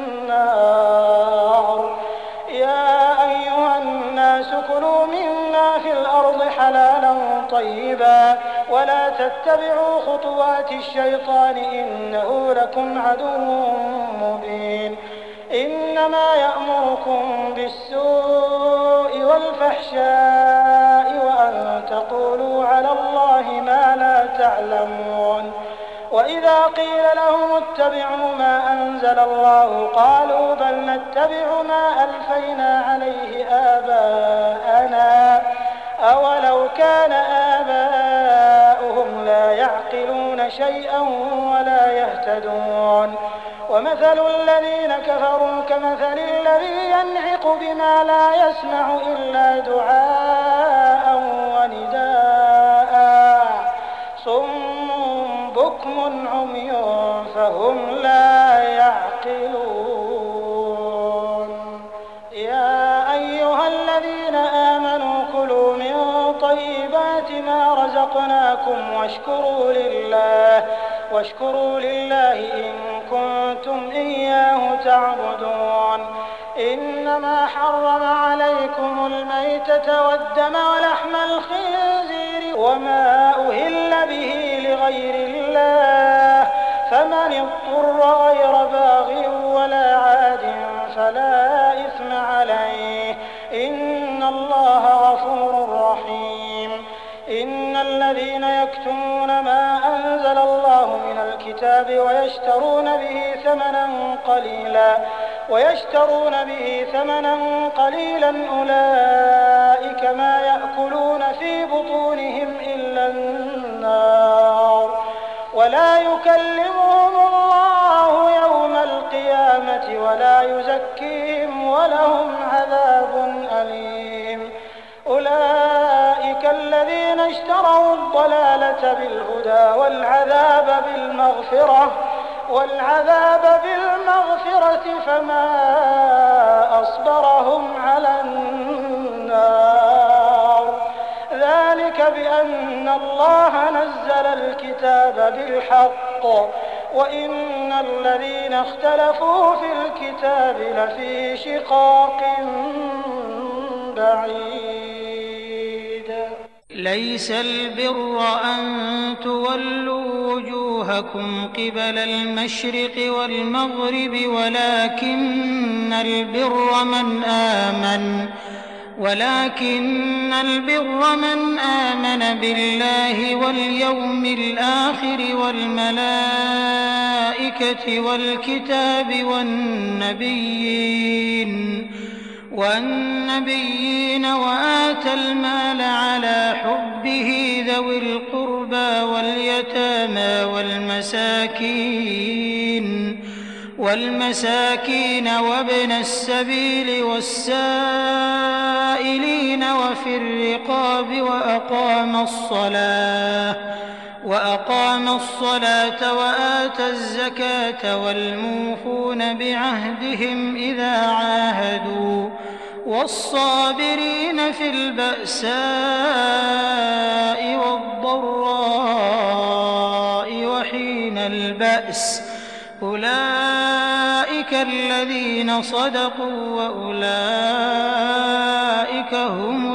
النار يا أيها الناس كلوا مما في الأرض حلالا طيبا ولا تتبعوا خطوات الشيطان إنه لكم عدو مبين إنما يأمركم بالسوء والفحشاء وأن تقولوا على الله ما لا تعلمون وإذا قيل لهم اتبعوا ما أنزل الله قالوا بل نتبع ما ألفينا عليه آباءنا أولو كان آباؤهم لا يعقلون شيئا ولا يهتدون ومثل الذين كفروا كمثل الذي ينعق بما لا يسمع إلا دعاء ونداء صم بكم عمي فهم لا يعقلون يا أيها الذين آمنوا كلوا من طيبات ما رزقناكم واشكروا لله واشكروا لله إن كنتم إياه تعبدون إنما حرم عليكم الميتة والدم ولحم الخنزير وما أهل به لغير الله فمن اضطر غير باغ ولا عاد فلا إثم عليه إن الله غفور رحيم إن الذين يكتمون ما أنزل الله من الكتاب ويشترون به ثمنا قليلا ويشترون به ثمنا قليلا أولئك ما يأكلون في بطونهم إلا النار ولا يكلمهم الله يوم القيامة ولا يزكيهم ولهم عذاب أليم أولئك الذين اشتروا الضلالة بالهدى والعذاب بالمغفرة والعذاب بالمغفرة فما أصبرهم على النار ذلك بأن الله نزل الكتاب بالحق وإن الذين اختلفوا في الكتاب لفي شقاق بعيد ليس البر أن تولوا وجوهكم قبل المشرق والمغرب ولكن البر من آمن ولكن البر من آمن بالله واليوم الآخر والملائكة والكتاب والنبيين والنبيين وآتى المال على حبه ذوي القربى واليتامى والمساكين والمساكين وابن السبيل والسائلين وفي الرقاب وأقام الصلاة وأقام الصلاة وآتى الزكاة والموفون بعهدهم إذا عاهدوا والصابرين في البأساء والضراء وحين البأس أولئك الذين صدقوا وأولئك هم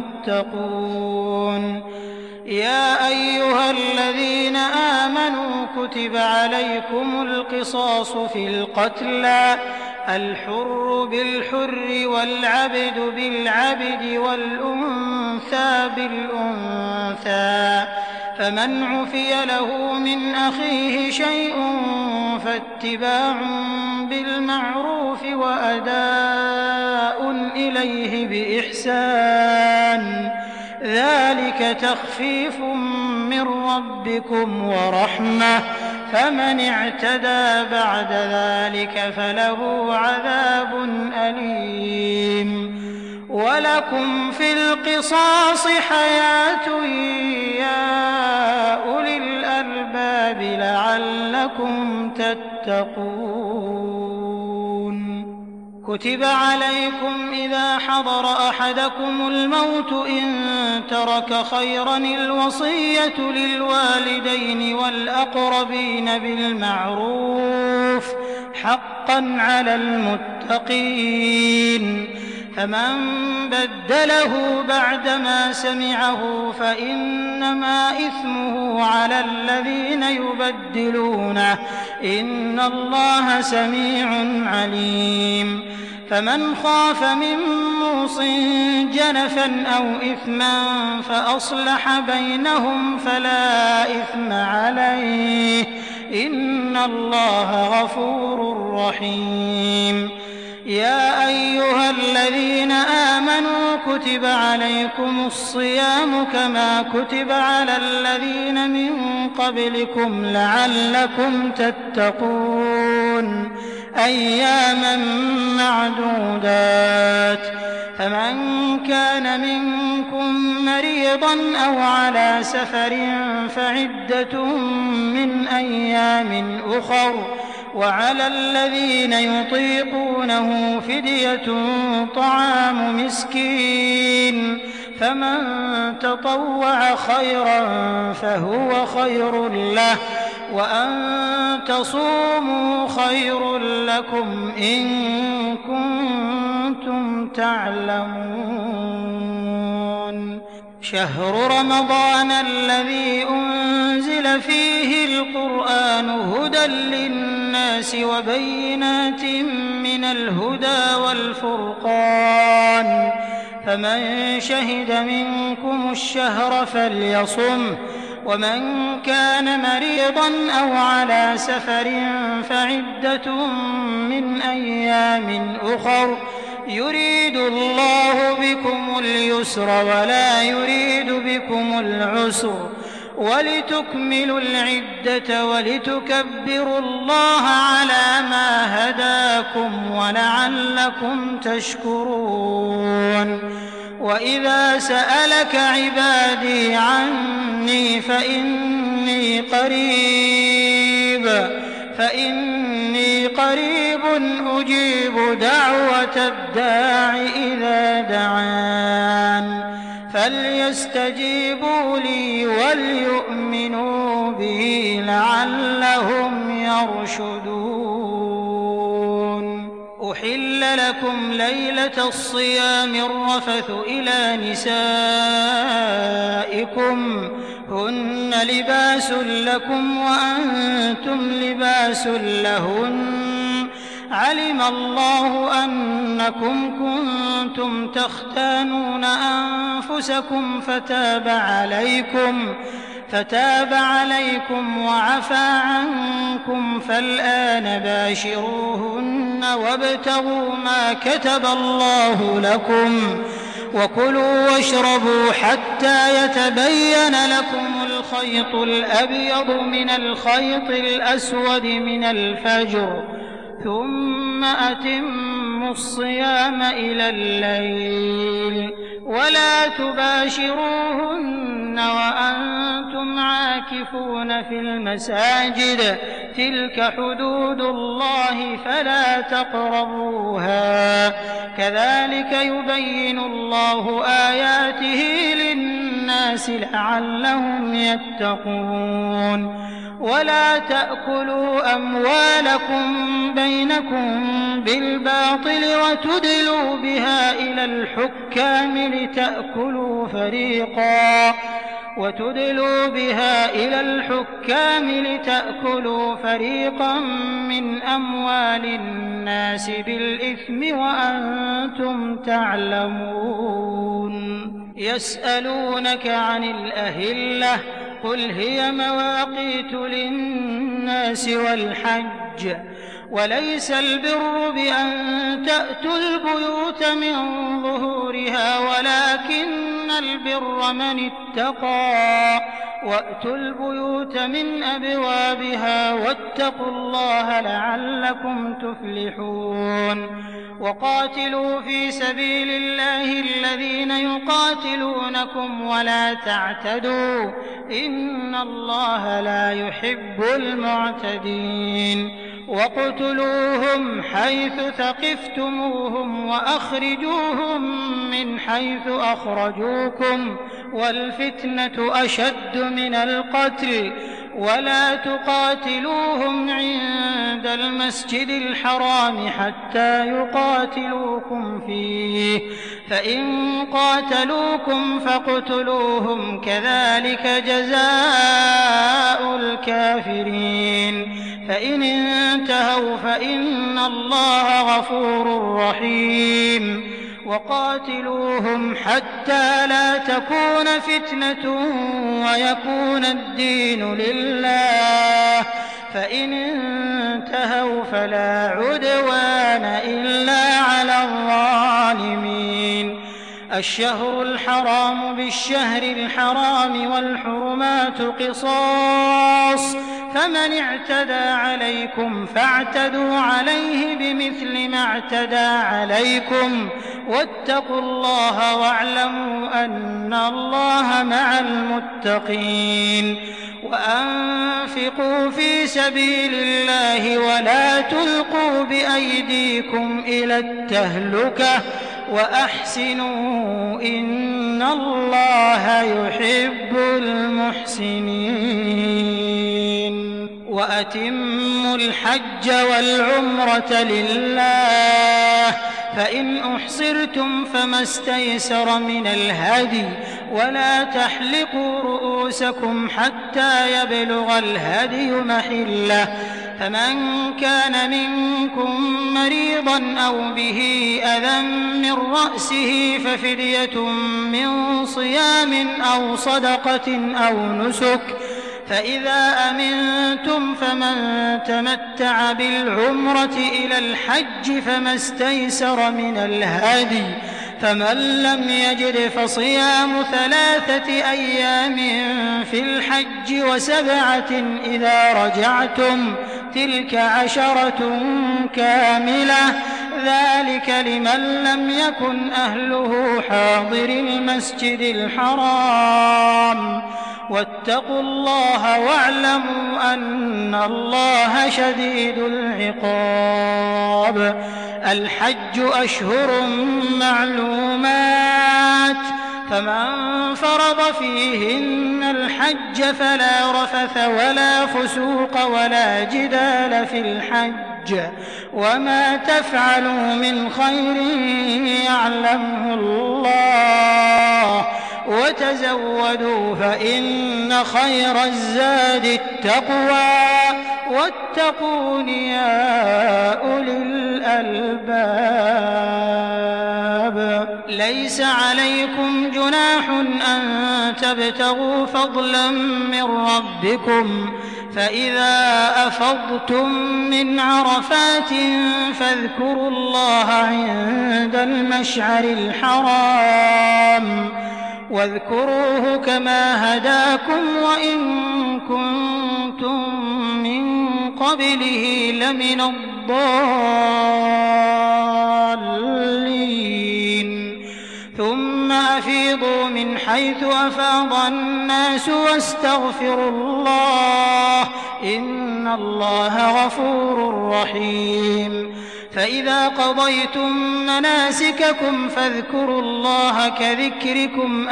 المتقون يا أيها الذين آمنوا كتب عليكم القصاص في القتلى الحر بالحر والعبد بالعبد والأنثى بالأنثى فمن عفي له من أخيه شيء فاتباع بالمعروف وأداء إليه بإحسان ذلك تخفيف من ربكم ورحمة فمن اعتدى بعد ذلك فله عذاب أليم ولكم في القصاص حياة يا أولي الألباب لعلكم تتقون كتب عليكم إذا حضر أحدكم الموت إن ترك خيرا الوصية للوالدين والأقربين بالمعروف حقا على المتقين فمن بدله بعدما سمعه فإنما إثمه على الذين يبدلونه إن الله سميع عليم فمن خاف من موص جنفا أو إثما فأصلح بينهم فلا إثم عليه إن الله غفور رحيم يا أيها الذين آمنوا كتب عليكم الصيام كما كتب على الذين من قبلكم لعلكم تتقون يتنافسون أياما معدودات. فمن كان منكم مريضا أو على سفر فعدة من أيام أخر، وعلى الذين يطيقونه فدية طعام مسكين، فمن تطوع خيرا فهو خير له، وأن تصوموا خير لكم إن كنتم تعلمون. شهر رمضان الذي أنزل فيه القرآن هدى للناس وبينات من الهدى والفرقان، فمن شهد منكم الشهر فليصمه، ومن كان مريضا أو على سفر فعدة من أيام أخر، يريد الله بكم اليسر ولا يريد بكم العسر، ولتكملوا العدة ولتكبروا الله على ما هداكم ولعلكم تشكرون. وإذا سألك عبادي عني فإني قريب فإني قريب أجيب دعوة الداع إذا دعان، فليستجيبوا لي وليؤمنوا بي لعلهم يرشدون. أحل لكم ليلة الصيام الرفث إلى نسائكم هن لباس لكم وأنتم لباس لهن، علم الله أنكم كنتم تختانون أنفسكم فتاب عليكم فتاب عليكم وعفى عنكم، فالآن باشروهن وابتغوا ما كتب الله لكم، وكلوا واشربوا حتى يتبين لكم الخيط الأبيض من الخيط الأسود من الفجر، ثم أتموا الصيام إلى الليل، ولا تباشروهن وأنتم عاكفون في المساجد، تلك حدود الله فلا تقربوها، كذلك يبين الله آياته للناس لعلهم يتقون. ولا تأكلوا أموالكم بينكم بالباطل وتدلوا بها إلى الحكام لتأكلوا فريقا وتدلوا بها إلى الحكام لتأكلوا فريقا من أموال الناس بالإثم وأنتم تعلمون. يسألونك عن الأهلة قل هي مواقيت للناس والحج، وليس البر بأن تأتوا البيوت من ظهورها ولكن البر من اتقى، وأتوا البيوت من أبوابها واتقوا الله لعلكم تفلحون. وقاتلوا في سبيل الله الذين يقاتلونكم ولا تعتدوا إن الله لا يحب المعتدين. واقتلوهم حيث ثقفتموهم وأخرجوهم من حيث أخرجوكم والفتنة أشد من القتل، ولا تقاتلوهم عند المسجد الحرام حتى يقاتلوكم فيه، فإن قاتلوكم فاقتلوهم كذلك جزاء الكافرين. فإن انتهوا فإن الله غفور رحيم. وقاتلوهم حتى لا تكون فتنة ويكون الدين لله، فإن انتهوا فلا عدوان إلا على الظالمين. الشهر الحرام بالشهر الحرام والحرمات قصاص، فمن اعتدى عليكم فاعتدوا عليه بمثل ما اعتدى عليكم واتقوا الله واعلموا أن الله مع المتقين وأنفقوا في سبيل الله ولا تلقوا بأيديكم إلى التهلكة وأحسنوا إن الله يحب المحسنين وأتموا الحج والعمرة لله فإن أحصرتم فما استيسر من الهدي ولا تحلقوا رؤوسكم حتى يبلغ الهدي محله فمن كان منكم مريضا أو به أذى من رأسه ففدية من صيام أو صدقة أو نسك فإذا أمنتم فمن تمتع بالعمرة إلى الحج فما استيسر من الهدي فمن لم يجد فصيام ثلاثة أيام في الحج وسبعة إذا رجعتم تلك عشرة كاملة ذلك لمن لم يكن أهله حاضر المسجد الحرام واتقوا الله واعلموا أن الله شديد العقاب الحج أشهر معلومات فمن فرض فيهن الحج فلا رفث ولا فسوق ولا جدال في الحج وما تفعلوا من خير يعلمه الله وتزودوا فإن خير الزاد التقوى واتقون يا أولي الألباب ليس عليكم جناح أن تبتغوا فضلا من ربكم فإذا أفضتم من عرفات فاذكروا الله عند المشعر الحرام واذكروه كما هداكم وإن كنتم من قبله لمن الضالين ثم أفيضوا من حيث أفاض الناس واستغفروا الله إن الله غفور رحيم فإذا قضيتم مناسككم فاذكروا الله كذكركم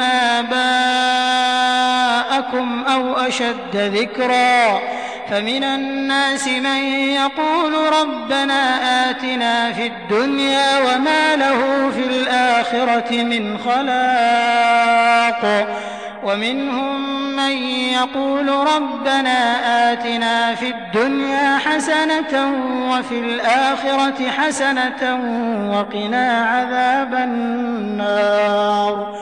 آباءكم أو أشد ذكرا فمن الناس من يقول ربنا آتنا في الدنيا وما له في الآخرة من خلاق ومنهم من يقول ربنا آتنا في الدنيا حسنة وفي الآخرة حسنة وقنا عذاب النار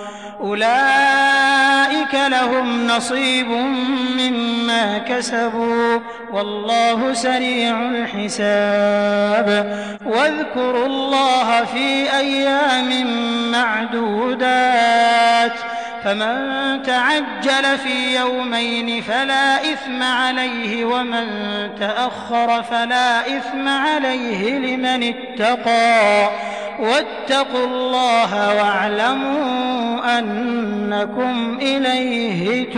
أولئك لهم نصيب مما كسبوا والله سريع الحساب واذكروا الله في أيام معدودات فمن تعجل في يومين فلا إثم عليه ومن تأخر فلا إثم عليه لمن اتقى واتقوا الله واعلموا أنكم إليه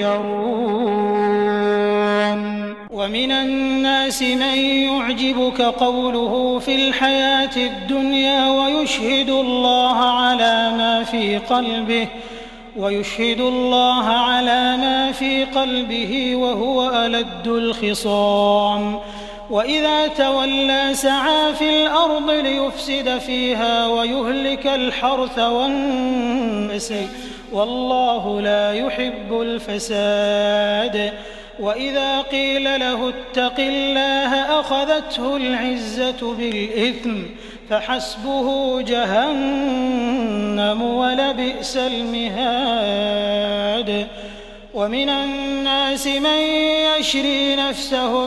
تحشرون ومن الناس من يعجبك قوله في الحياة الدنيا ويشهد الله على ما في قلبه ويشهد الله على ما في قلبه وهو ألد الخصام وإذا تولى سعى في الأرض ليفسد فيها ويهلك الحرث والنسل والله لا يحب الفساد وإذا قيل له اتق الله أخذته العزة بالإثم فحسبه جهنم ولبئس المهاد ومن الناس من يشري نفسه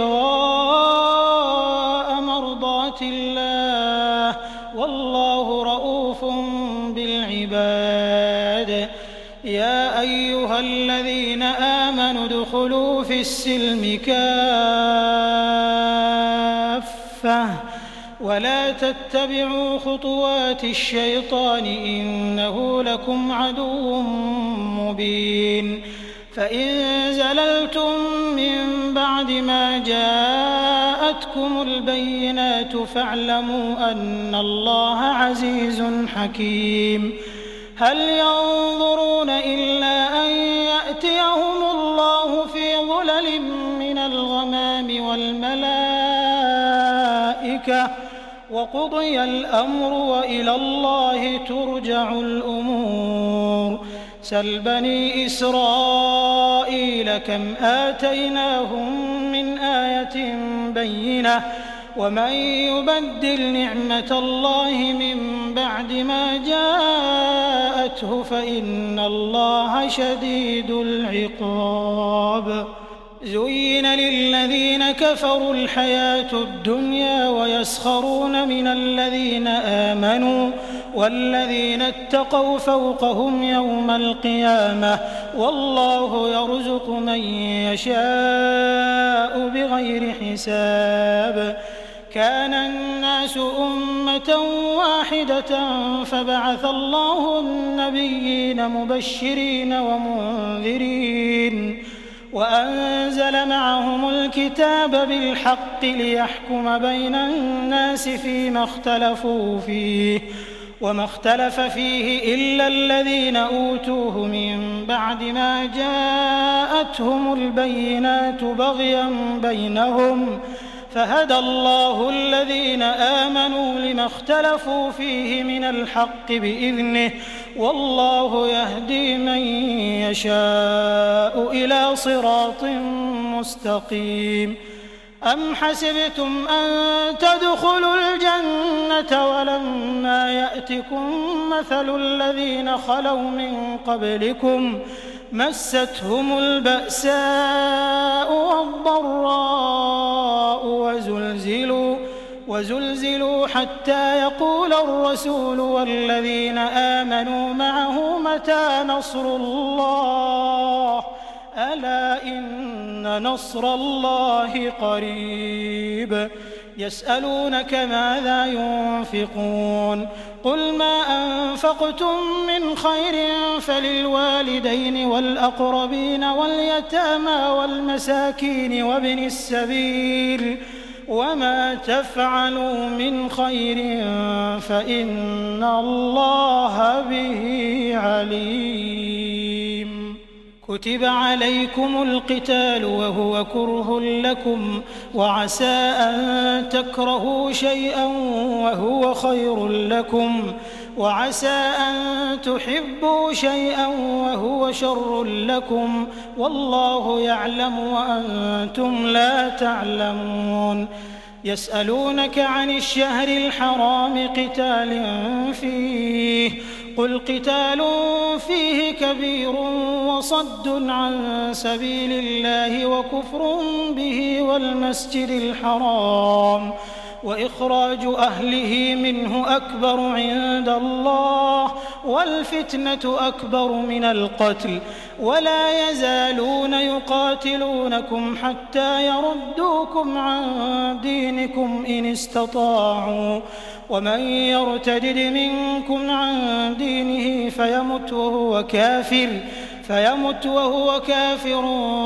ابتغاء مرضات الله والله رؤوف بالعباد يا أيها الذين آمنوا ادخلوا في السلم كافة ولا تتبعوا خطوات الشيطان إنه لكم عدو مبين فإن زللتم من بعد ما جاءتكم البينات فاعلموا أن الله عزيز حكيم هل ينظرون إلا أن يأتيهم الله في ظلل من الغمام والملائكة وقضي الأمر وإلى الله ترجع الأمور سل بني إسرائيل كم آتيناهم من آية بينة ومن يبدل نعمة الله من بعد ما جاءته فإن الله شديد العقاب زين للذين كفروا الحياة الدنيا ويسخرون من الذين آمنوا والذين اتقوا فوقهم يوم القيامة والله يرزق من يشاء بغير حساب كان الناس أمة واحدة فبعث الله النبيين مبشرين ومنذرين وأنزل معهم الكتاب بالحق ليحكم بين الناس فيما اختلفوا فيه وما اختلف فيه إلا الذين أوتوه من بعد ما جاءتهم البينات بغيا بينهم فهدى الله الذين آمنوا لما اختلفوا فيه من الحق بإذنه والله يهدي من يشاء إلى صراط مستقيم أم حسبتم أن تدخلوا الجنة ولما يأتكم مثل الذين خلوا من قبلكم مستهم البأساء والضراء وزلزلوا وزلزلوا حتى يقول الرسول والذين آمنوا معه متى نصر الله ألا إن نصر الله قريب يسألونك ماذا ينفقون قل ما أنفقتم من خير فللوالدين والأقربين واليتامى والمساكين وابن السبيل وما تفعلوا من خير فإن الله به عليم كتب عليكم القتال وهو كره لكم وعسى أن تكرهوا شيئا وهو خير لكم وعسى أن تحبوا شيئا وهو شر لكم والله يعلم وأنتم لا تعلمون يسألونك عن الشهر الحرام قتال فيه قل قتال فيه كبير وصد عن سبيل الله وكفر به والمسجد الحرام وإخراج أهله منه أكبر عند الله والفتنة أكبر من القتل ولا يزالون يقاتلونكم حتى يردوكم عن دينكم إن استطاعوا ومن يرتدد منكم عن دينه فيمت وهو كافر فيمت وهو كافر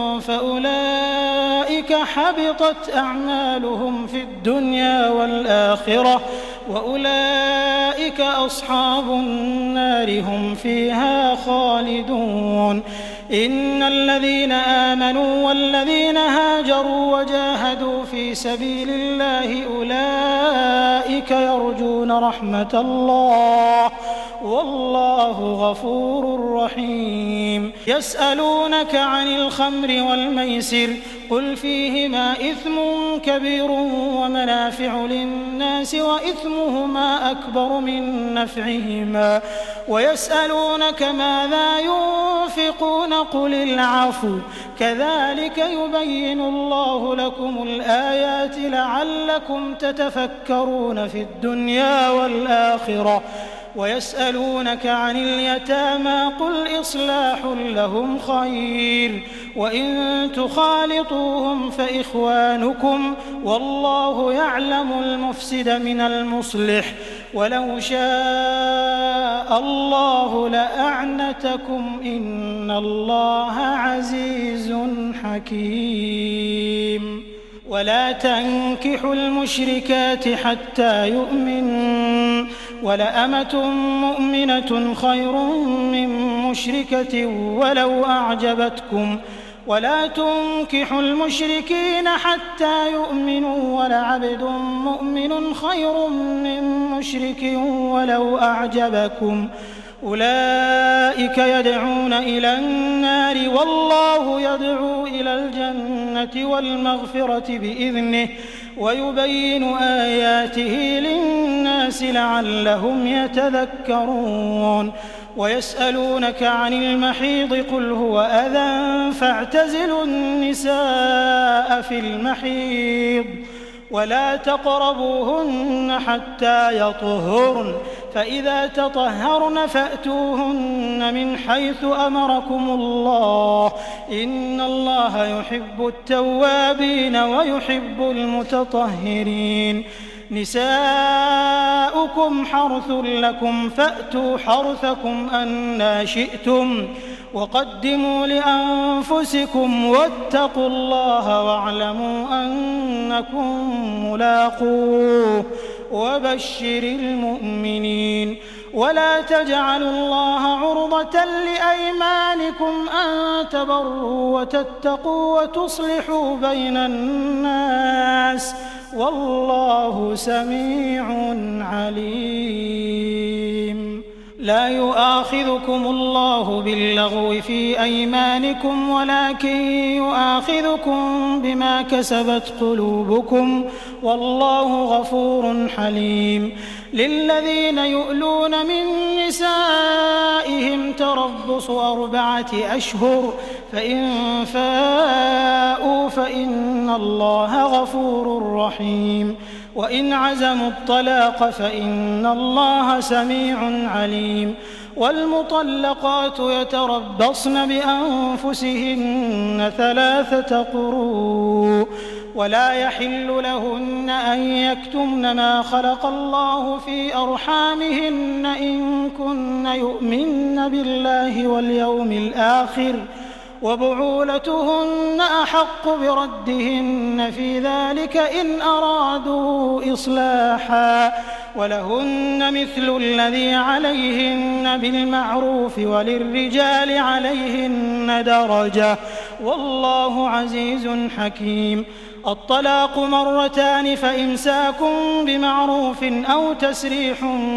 فأولئك حبطت أعمالهم في الدنيا والآخرة وأولئك أصحاب النار هم فيها خالدون إن الذين آمنوا والذين هاجروا وجاهدوا في سبيل الله أولئك يرجون رحمة الله والله غفور رحيم يسألونك عن الخمر والميسر قل فيهما إثم كبير ومنافع للناس وإثمهما أكبر من نفعهما ويسألونك ماذا ينفقون قل العفو كذلك يبين الله لكم الآيات لعلكم تتفكرون في الدنيا والآخرة ويسألونك عن اليتامى قل إصلاح لهم خير وإن تخالطوهم فإخوانكم والله يعلم المفسد من المصلح ولو شاء الله لأعنتكم إن الله عزيز حكيم. ولا تنكحوا المشركات حتى يؤمنوا ولأمة مؤمنة خير من مشركة ولو أعجبتكم ولا تنكحوا المشركين حتى يؤمنوا ولعبد مؤمن خير من مشرك ولو أعجبكم أولئك يدعون إلى النار والله يدعو إلى الجنة والمغفرة بإذنه ويبين آياته للناس لعلهم يتذكرون. ويسألونك عن المحيض قل هو أذى فاعتزلوا النساء في المحيض ولا تقربوهن حتى يطهرن فإذا تطهرن فأتوهن من حيث أمركم الله إن الله يحب التوابين ويحب المتطهرين. نساؤكم حرث لكم فأتوا حرثكم أنى شئتم وقدموا لأنفسكم واتقوا الله واعلموا أنكم ملاقوه وبشر المؤمنين. ولا تجعلوا الله عرضة لأيمانكم أن تبروا وتتقوا وتصلحوا بين الناس والله سميع عليم. لا يؤاخذكم الله باللغو في أيمانكم ولكن يؤاخذكم بما كسبت قلوبكم والله غفور حليم. للذين يؤلون من نسائهم تربص أربعة أشهر فإن فاءوا فإن الله غفور رحيم. وإن عزموا الطلاق فإن الله سميع عليم. والمطلقات يتربصن بأنفسهن ثلاثة قروء ولا يحل لهن أن يكتمن ما خلق الله في أرحامهن إن كن يؤمن بالله واليوم الآخر وبعولتهن أحق بردهن في ذلك إن أرادوا إصلاحا ولهن مثل الذي عليهن بالمعروف وللرجال عليهن درجة والله عزيز حكيم. الطلاق مرتان فإمساك بمعروف أو تسريح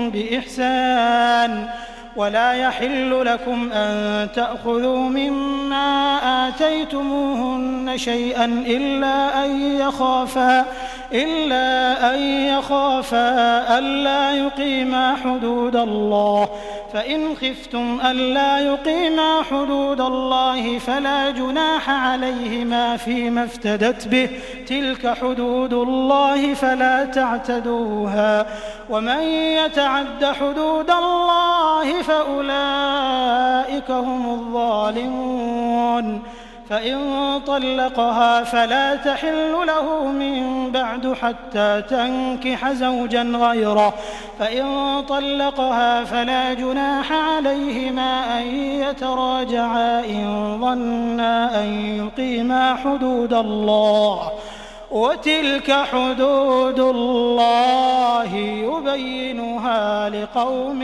بإحسان ولا يحل لكم أن تأخذوا مما آتيتموهن شيئا إلا أن يخافا إلا أن يخافا ألا يقيما حدود الله فإن خفتم ألا يقيما حدود الله فلا جناح عليهما فيما افتدت به تلك حدود الله فلا تعتدوها ومن يتعد حدود الله فأولئك هم الظالمون. فإن طلقها فلا تحل له من بعد حتى تنكح زوجا غيره فإن طلقها فلا جناح عليهما أن يتراجعا إن ظنا أن يقيما حدود الله وتلك حدود الله يبينها لقوم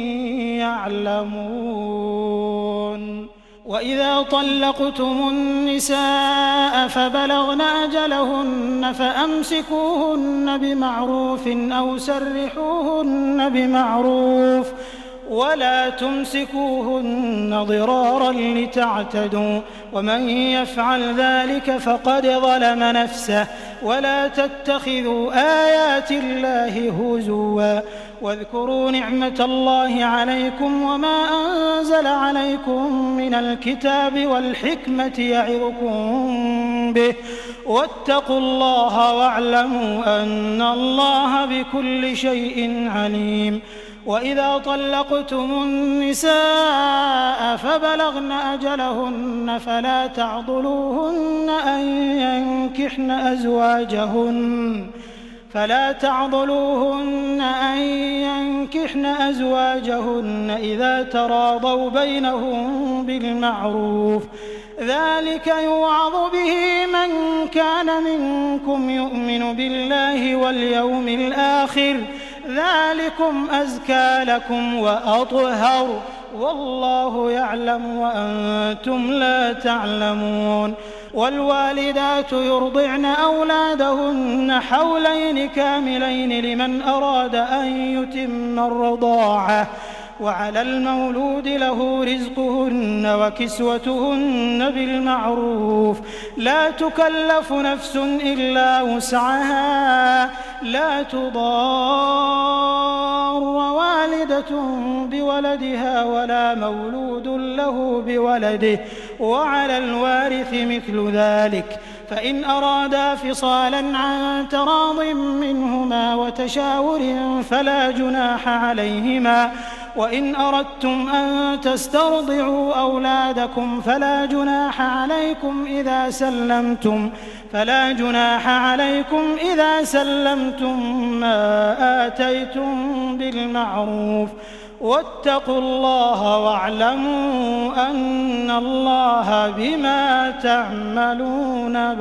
يعلمون. وإذا طلقتم النساء فبلغن أجلهن فأمسكوهن بمعروف أو سرحوهن بمعروف ولا تمسكوهن ضرارا لتعتدوا ومن يفعل ذلك فقد ظلم نفسه ولا تتخذوا آيات الله هزوا واذكروا نعمة الله عليكم وما أنزل عليكم من الكتاب والحكمة يعظكم به واتقوا الله واعلموا أن الله بكل شيء عليم. وإذا طلقتم النساء فبلغن أجلهن فلا تعضلوهن أن ينكحن أزواجهن فلا تعضلوهن أن ينكحن أزواجهن إذا تراضوا بينهم بالمعروف ذلك يوعظ به من كان منكم يؤمن بالله واليوم الآخر ذلكم أزكى لكم وأطهر والله يعلم وأنتم لا تعلمون والوالدات يرضعن أولادهن حولين كاملين لمن أراد أن يتم الرضاعة وعلى المولود له رزقهن وكسوتهن بالمعروف لا تكلف نفس إلا وسعها لا تضار والدة بولدها ولا مولود له بولده وعلى الوارث مثل ذلك فإن أرادا فصالا عن تراض منهما وتشاور فلا جناح عليهما وإن أردتم أن تسترضعوا أولادكم فلا جناح عليكم إذا سلمتم فلا جناح عليكم إذا سلمتم ما آتيتم بالمعروف واتقوا الله واعلموا أن الله بما تعملون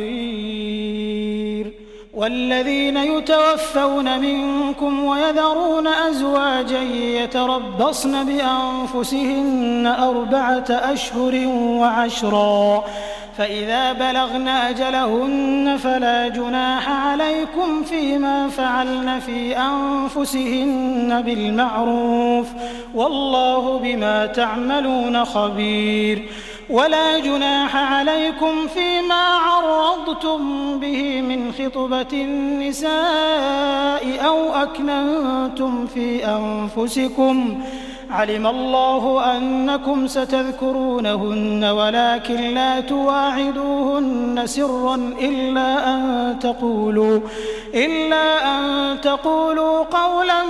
بصير والذين يتوفون منكم ويذرون أزواجا يتربصن بأنفسهن أربعة أشهر وعشرا فإذا بلغن أجلهن فلا جناح عليكم فيما فعلن في أنفسهن بالمعروف والله بما تعملون خبير ولا جناح عليكم فيما عرضتم به من خطبة النساء أو أكننتم في أنفسكم علم الله أنكم ستذكرونهن ولكن لا تواعدوهن سرا إلا أن تقولوا إلا أن تقولوا قولا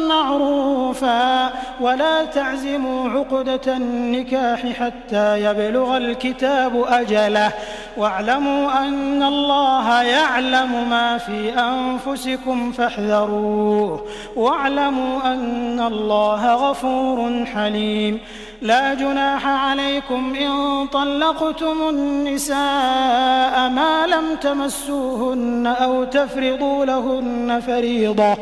معروفا ولا تعزموا عقدة النكاح حتى يبلغ الكتاب أجله واعلموا أن الله يعلم ما في أنفسكم فاحذروه واعلموا أن الله غفور حليم لا جناح عليكم إن طلقتم النساء ما لم تمسوهن أو تفرضوا لهن فريضة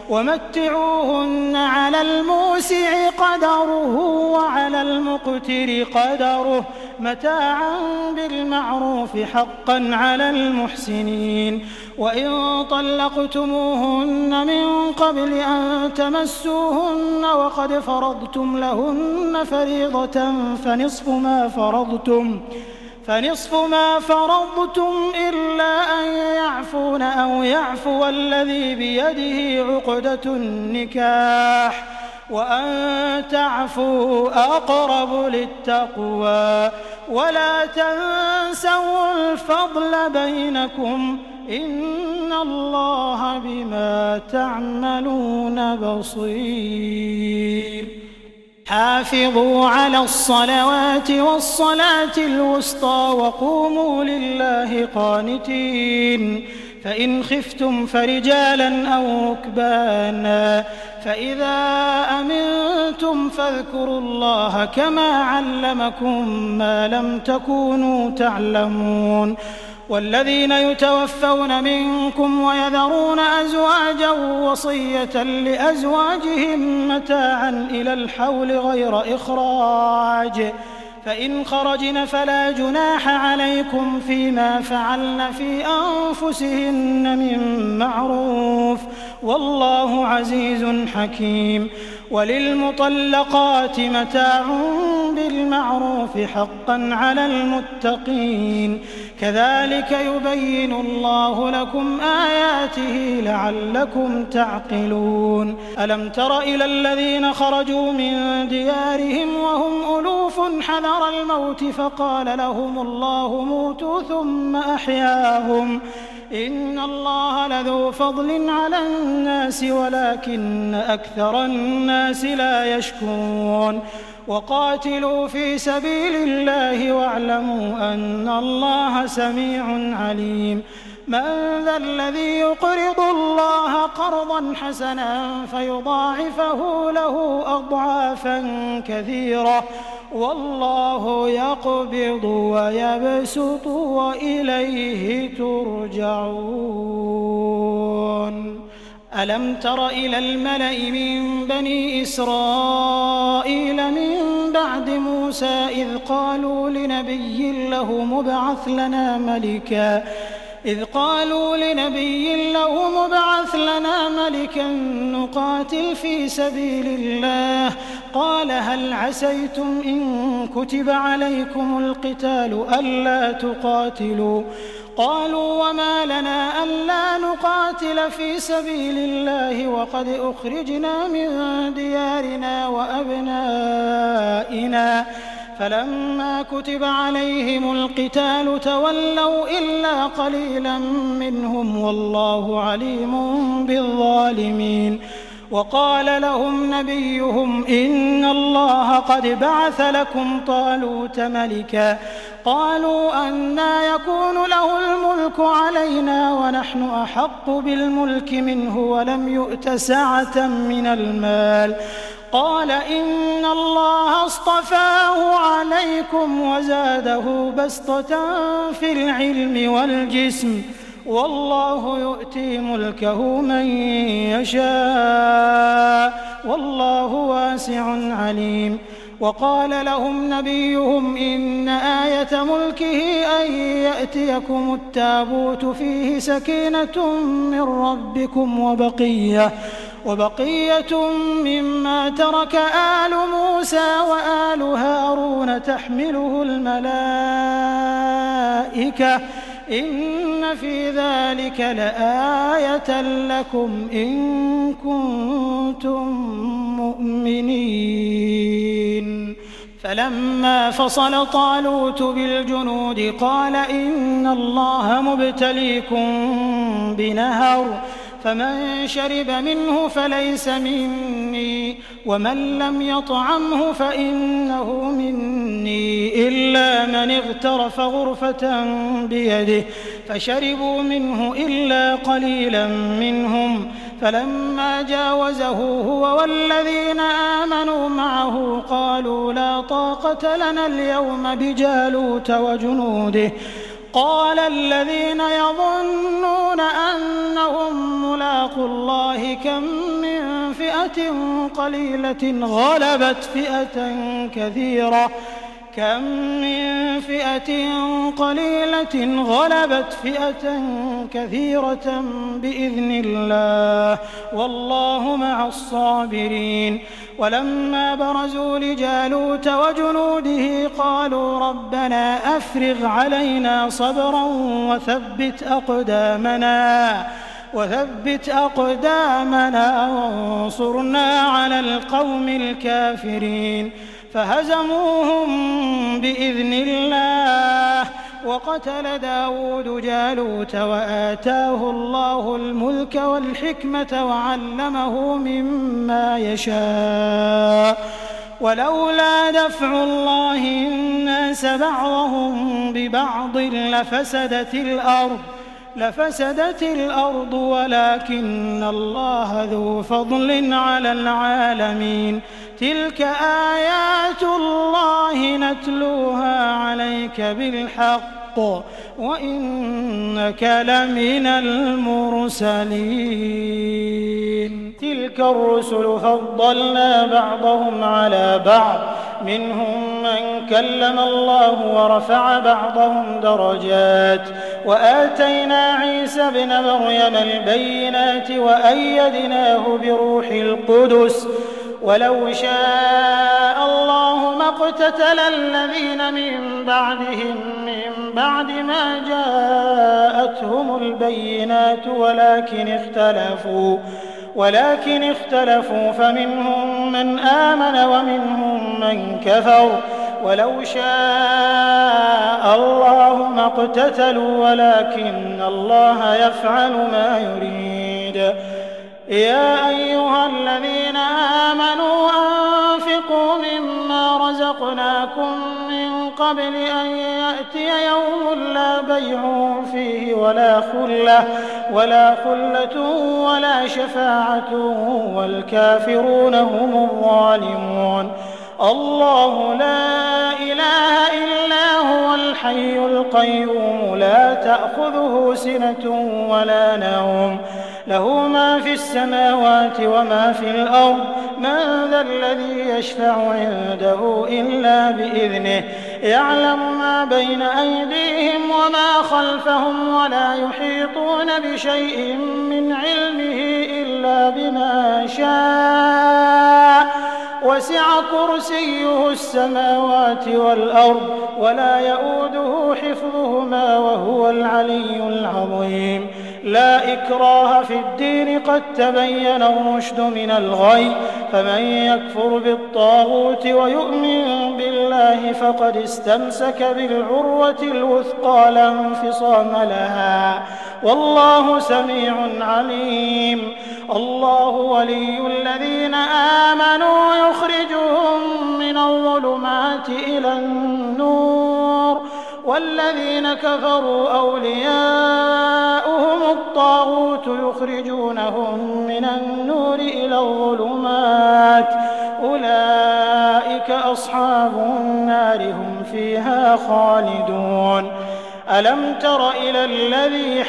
ومتعوهن على الموسع قدره وعلى المقتر قدره متاعا بالمعروف حقا على المحسنين وإن طلقتموهن من قبل أن تمسوهن وقد فرضتم لهن فريضة فنصف ما فرضتم فنصف ما فرضتم إلا أن يعفون أو يعفو الذي بيده عقدة النكاح وأن تعفوا أقرب للتقوى ولا تنسوا الفضل بينكم إن الله بما تعملون بصير حافظوا على الصلوات والصلاة الوسطى وقوموا لله قانتين فإن خفتم فرجالا أو ركبانا فإذا أمنتم فاذكروا الله كما علمكم ما لم تكونوا تعلمون والذين يتوفون منكم ويذرون أزواجا وصية لأزواجهم متاعا إلى الحول غير إخراج فإن خرجن فلا جناح عليكم فيما فعلن في أنفسهن من معروف والله عزيز حكيم وللمطلقات متاع بالمعروف حقا على المتقين كذلك يبين الله لكم آياته لعلكم تعقلون ألم تر إلى الذين خرجوا من ديارهم وهم ألوف حذر الموت فقال لهم الله موتوا ثم أحياهم إن الله لذو فضل على الناس ولكن أكثر الناس لا يشكرون وقاتلوا في سبيل الله واعلموا أن الله سميع عليم من ذا الذي يقرض الله قرضا حسنا فيضاعفه له أضعافا كثيرة والله يقبض ويبسط وإليه ترجعون ألم تر إلى الملأ من بني إسرائيل من بعد موسى إذ قالوا لنبي له مبعث لنا ملكا إذ قالوا لنبي له مبعث لنا ملكا نقاتل في سبيل الله قال هل عسيتم إن كتب عليكم القتال ألا تقاتلوا قالوا وما لنا ألا نقاتل في سبيل الله وقد أخرجنا من ديارنا وأبنائنا فلما كتب عليهم القتال تولوا إلا قليلا منهم والله عليم بالظالمين وقال لهم نبيهم إن الله قد بعث لكم طالوت ملكا قالوا أنى يكون له الملك علينا ونحن أحق بالملك منه ولم يؤت سعة من المال قال إن الله اصطفاه عليكم وزاده بسطة في العلم والجسم والله يؤتي ملكه من يشاء والله واسع عليم وقال لهم نبيهم إن آية ملكه أن يأتيكم التابوت فيه سكينة من ربكم وبقية وبقية مما ترك آل موسى وآل هارون تحمله الملائكة إن في ذلك لآية لكم إن كنتم مؤمنين فلما فصل طالوت بالجنود قال إن الله مبتليكم بنهر فمن شرب منه فليس مني ومن لم يطعمه فإنه مني إلا من اغترف غرفة بيده فشربوا منه إلا قليلا منهم فلما جاوزه هو والذين آمنوا معه قالوا لا طاقة لنا اليوم بجالوت وجنوده قال الذين يظنون أنهم ملاقو الله كم من فئة قليلة غلبت فئة كثيرة كم من فئة قليلة غلبت فئة كثيرة بإذن الله والله مع الصابرين ولما برزوا لجالوت وجنوده قالوا ربنا أفرغ علينا صبرا وثبت أقدامنا وثبت أقدامنا وانصرنا على القوم الكافرين فهزموهم بإذن الله وقتل داود جالوت وآتاه الله الملك والحكمة وعلمه مما يشاء ولولا دفع الله الناس بعضهم ببعض لفسدت الأرض لفسدت الأرض ولكن الله ذو فضل على العالمين تلك آيات الله نتلوها عليك بالحق وإنك لمن المرسلين تلك الرسل فضلنا بعضهم على بعض منهم من كلم الله ورفع بعضهم درجات وآتينا عيسى ابن مريم البينات وأيدناه بروح القدس ولو شاء الله ما اقتتل الذين من بعدهم من بعد ما جاءتهم البينات ولكن اختلفوا ولكن اختلفوا فمنهم من آمن ومنهم من كفر ولو شاء الله ما اقتتلوا ولكن الله يفعل ما يريد. يا أيها الذين آمنوا أنفقوا مما رزقناكم من قبل أن يأتي يوم لا بيع فيه ولا خلة ولا خلة ولا شفاعة والكافرون هم الظالمون. الله لا إله إلا هو الحي القيوم لا تأخذه سنة ولا نوم له ما في السماوات وما في الأرض من ذا الذي يشفع عنده إلا بإذنه يعلم ما بين أيديهم وما خلفهم ولا يحيطون بشيء من علمه إلا بما شاء وسع كرسيه السماوات والأرض ولا يؤوده حفظهما وهو العلي العظيم. لا إكراه في الدين قد تبين الرشد من الغي فمن يكفر بالطاغوت ويؤمن بالله فقد استمسك بالعروة الوثقى لا انفصام لها والله سميع عليم. الله ولي الذين آمنوا يخرجهم من الظلمات إلى النور والذين كفروا أولياؤهم الطاغوت يخرجونهم من النور إلى الظلمات أولئك أصحاب النار هم فيها خالدون. ألم تر إلى الذي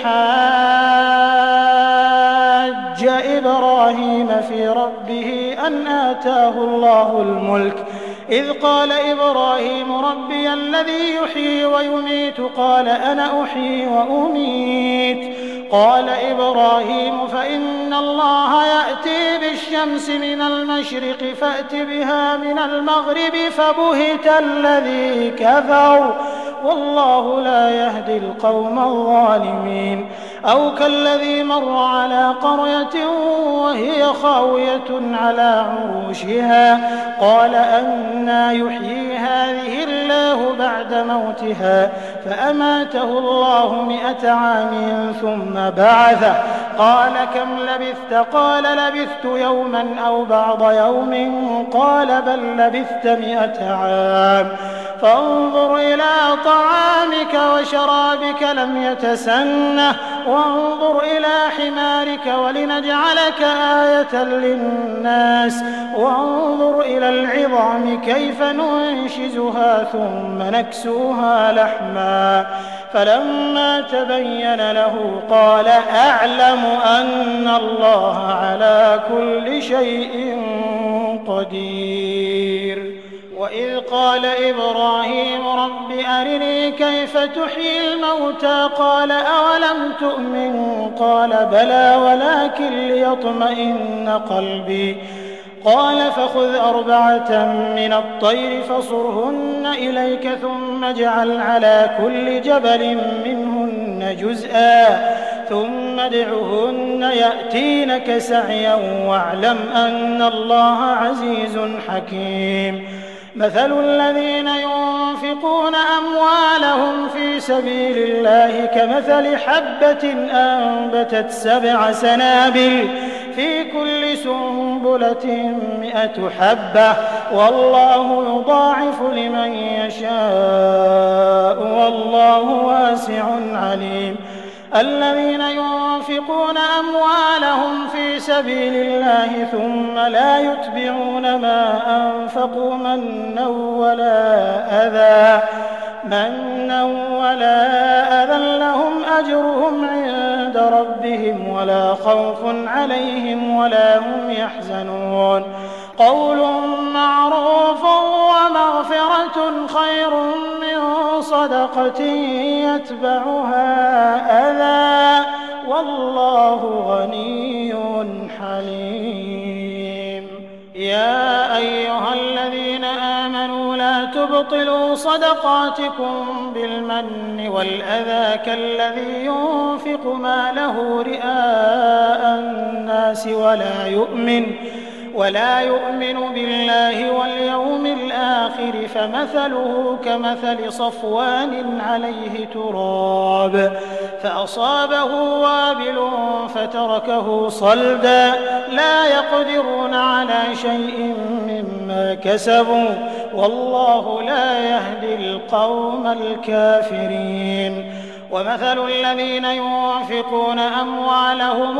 حاج إبراهيم في ربه أن آتاه الله الملك إذ قال إبراهيم ربي الذي يحيي ويميت قال أنا أحيي وأميت قال إبراهيم فإن الله يأتي بالشمس من المشرق فأت بها من المغرب فبهت الذي كفر والله لا يهدي القوم الظالمين. أو كالذي مر على قرية وهي خاوية على عروشها قال أنى يحيي هذه الله بعد موتها فأماته الله مئة عام ثم بعثه قال كم لبثت قال لبثت يوما أو بعض يوم قال بل لبثت مئة عام فانظر إلى طعامك وشرابك لم يتسنه وانظر إلى حمارك ولنجعلك آية للناس وانظر إلى العظام كيف ننشزها ثم نكسوها لحما فلما تبين له قال أعلم أن الله على كل شيء قدير. وإذ قال إبراهيم رب أرني كيف تحيي الموتى قال أولم تؤمن قال بلى ولكن ليطمئن قلبي قال فخذ أربعة من الطير فصرهن إليك ثم اجعل على كل جبل منهن جزءا ثم ادعهن يأتينك سعيا واعلم أن الله عزيز حكيم. مثل الذين ينفقون أموالهم في سبيل الله كمثل حبة أنبتت سبع سنابل في كل سنبلة مئة حبة والله يضاعف لمن يشاء والله واسع عليم. الذين ينفقون أموالهم في سبيل الله ثم لا يتبعون ما أنفقوا منا ولا أذى منا ولا أذى لهم أجرهم عند ربهم ولا خوف عليهم ولا هم يحزنون. قول معروف ومغفرة خير من صدقة يتبعها أذى والله غني حليم. يا أيها الذين آمنوا لا تبطلوا صدقاتكم بالمن والأذى كالذي ينفق ماله رئاء الناس ولا يؤمن ولا يؤمن بالله واليوم الآخر فمثله كمثل صفوان عليه تراب فأصابه وابل فتركه صلدا لا يقدرون على شيء مما كسبوا والله لا يهدي القوم الكافرين. ومثل الذين ينفقون أموالهم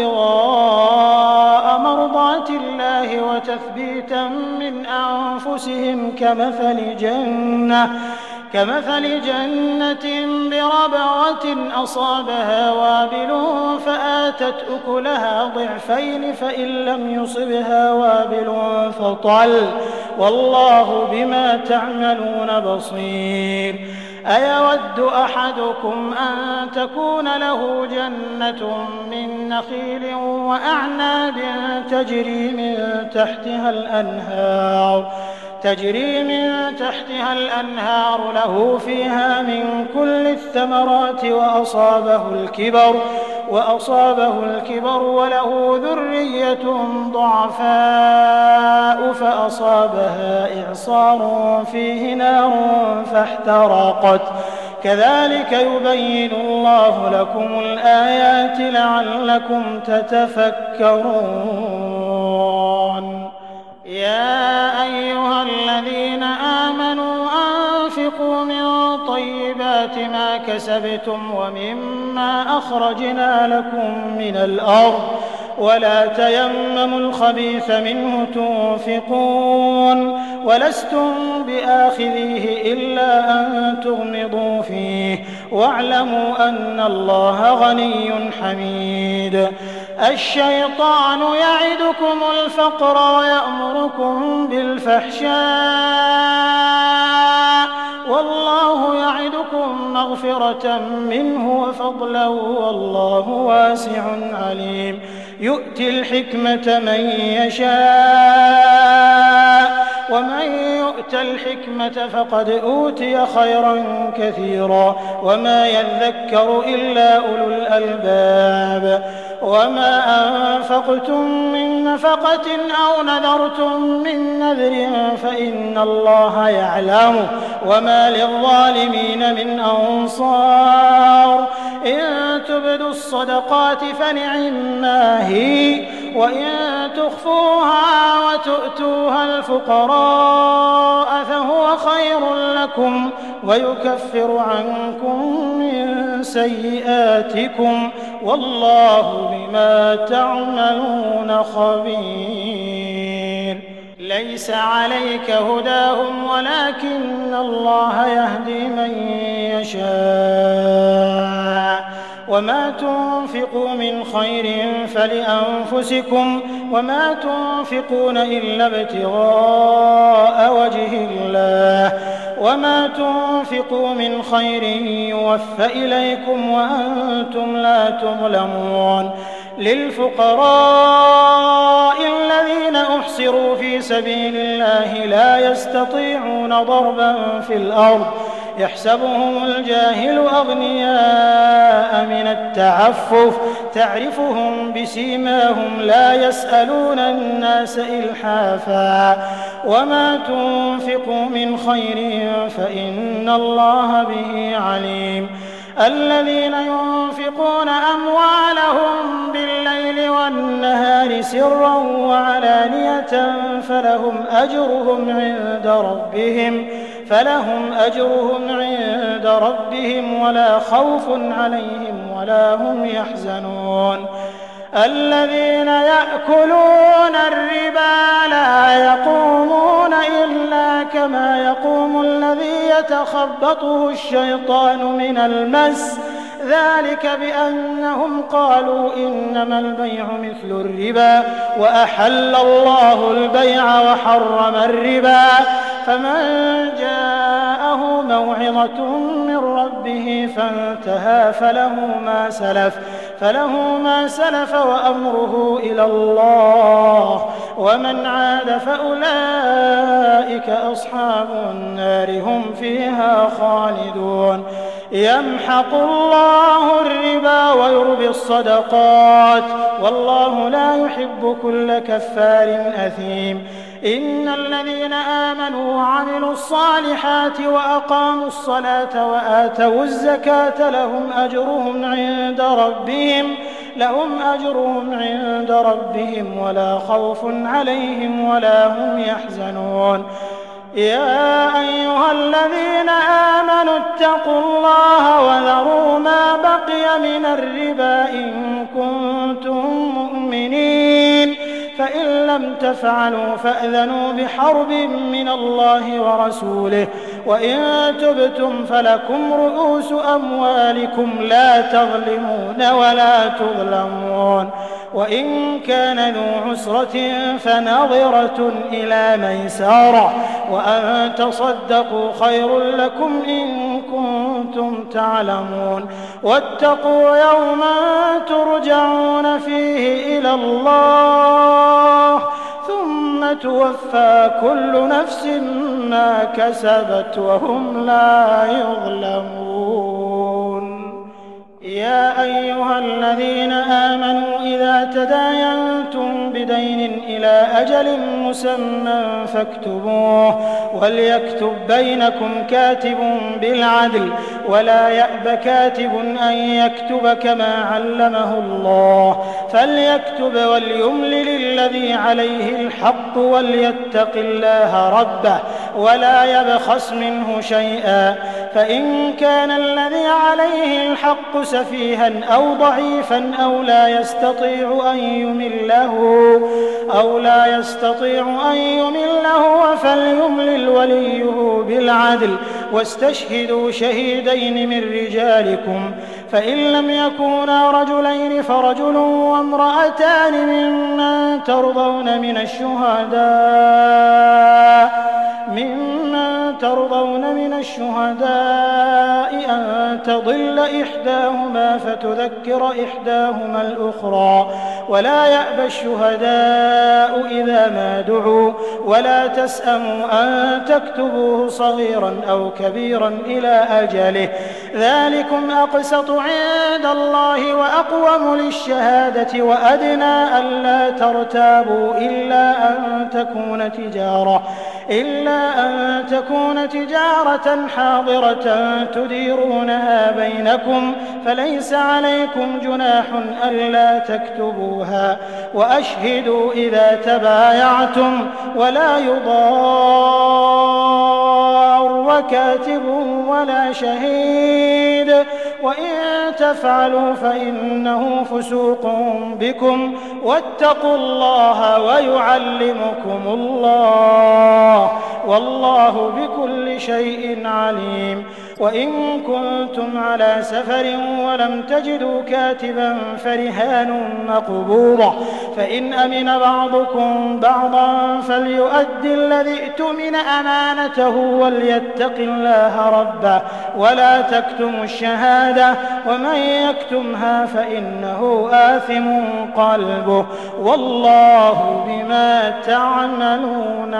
ابتغاء مرضات الله وتثبيتا من أنفسهم كمثل جنة كمثل جنة بربوة أصابها وابل فآتت أكلها ضعفين فإن لم يصبها وابل فطل والله بما تعملون بصير. أيود أحدكم أن تكون له جنة من نخيل وأعناب تجري من تحتها الأنهار تجري من تحتها الأنهار له فيها من كل الثمرات وأصابه الكبر وأصابه الكبر وله ذرية ضعفاء فأصابها إعصار فيه نار فاحترقت كذلك يبين الله لكم الآيات لعلكم تتفكرون. يا أيها الذين آمنوا أنفقوا من طيبات ما كسبتم ومما أخرجنا لكم من الأرض ولا تيمموا الخبيث منه تنفقون ولستم بآخذيه إلا أن تغمضوا فيه واعلموا أن الله غني حميد. الشيطان يعدكم الفقر ويأمركم بالفحشاء والله يعدكم مغفرة منه وفضلا والله واسع عليم. يؤتي الحكمة من يشاء ومن يؤت الحكمة فقد أوتي خيرا كثيرا وما يذكر إلا أولو الألباب. وما أنفقتم من نفقة أو نذرتم من نذر فإن الله يعلمه وما للظالمين من أنصار. إن تبدوا الصدقات فنعما هي وإن تخفوها وتؤتوها الفقراء فهو خير لكم ويكفر عنكم من سيئاتكم والله بما تعملون خبير. ليس عليك هداهم ولكن الله يهدي من يشاء وما تنفقوا من خير فلأنفسكم وما تنفقون إلا ابتغاء وجه الله وما تنفقوا من خير يوفى إليكم وأنتم لا تظلمون. للفقراء الذين أحصروا في سبيل الله لا يستطيعون ضربا في الأرض يحسبهم الجاهل أغنياء من التعفف تعرفهم بسيماهم لا يسألون الناس إلحافا وما تنفقوا من خير فإن الله به عليم. الذين ينفقون أموالهم بالليل والنهار سرا وعلانية فلهم أجرهم عند ربهم فلهم أجرهم عند ربهم ولا خوف عليهم ولا هم يحزنون. الذين يأكلون الربا لا يقومون إلا كما يقوم الذي يتخبطه الشيطان من المس ذلك بأنهم قالوا إنما البيع مثل الربا وأحل الله البيع وحرم الربا فمن جاءه موعظة من ربه فانتهى فله ما سلف فله ما سلف وأمره إلى الله ومن عاد فأولئك أصحاب النار هم فيها خالدون. يمحق الله الربا ويربي الصدقات والله لا يحب كل كفار أثيم. إن الذين آمنوا وعملوا الصالحات وأقاموا الصلاة وآتوا الزكاة لهم أجرهم عند ربهم لهم أجرهم عند ربهم ولا خوف عليهم ولا هم يحزنون. يا أيها الذين آمنوا اتقوا الله وذروا ما بقي من الربا إن كنتم مؤمنين فإن لم تفعلوا فأذنوا بحرب من الله ورسوله وإن تبتم فلكم رؤوس أموالكم لا تظلمون ولا تظلمون. وإن كان ذو عسرة فنظرة إلى ميسرة وأن تصدقوا خير لكم إن كنتم تعلمون. واتقوا يوما ترجعون فيه إلى الله ثم توفى كل نفس ما كسبت وهم لا يظلمون. يا أيها الذين آمنوا إذا تداينتم بدين إلى أجل مسمى فاكتبوه وليكتب بينكم كاتب بالعدل ولا يأب كاتب أن يكتب كما علمه الله فليكتب وليملل الذي عليه الحق وليتق الله ربه ولا يبخس منه شيئا فإن كان الذي عليه الحق سفيها أو ضعيفا أو لا يستطيع أن يمله أو لا يستطيع أن يمله فليملل وليه بالعدل واستشهدوا شهيدين من رجالكم فإن لم يكونا رجلين فرجل وامرأتان ممن ترضون من الشهداء ممن ترضون من الشهداء أن تضل إحداهما فتذكر إحداهما الأخرى ولا يأبى الشهداء إذا ما دعوا ولا تسأموا أن تكتبوه صغيرا أو كبيرا إلى أجله ذلكم أقسط عند الله وأقوم للشهادة وأدنى ألا ترتابوا إلا أن تكون تجارة إلا أن تكون تجارة حاضرة تديرونها بينكم فليس عليكم جناح ألا تكتبوها وأشهدوا إذا تبايعتم ولا يضار كاتب ولا شهيد وإن تفعلوا فإنه فسوق بكم واتقوا الله ويعلمكم الله والله بكل شيء عليم. وإن كنتم على سفر ولم تجدوا كاتبا فرهان مقبوضة فإن أمن بعضكم بعضا فليؤدي الذي اؤتمن أمانته وليتق الله ربه ولا تكتموا الشهادة ومن يكتمها فإنه آثم قلبه والله بما تعملون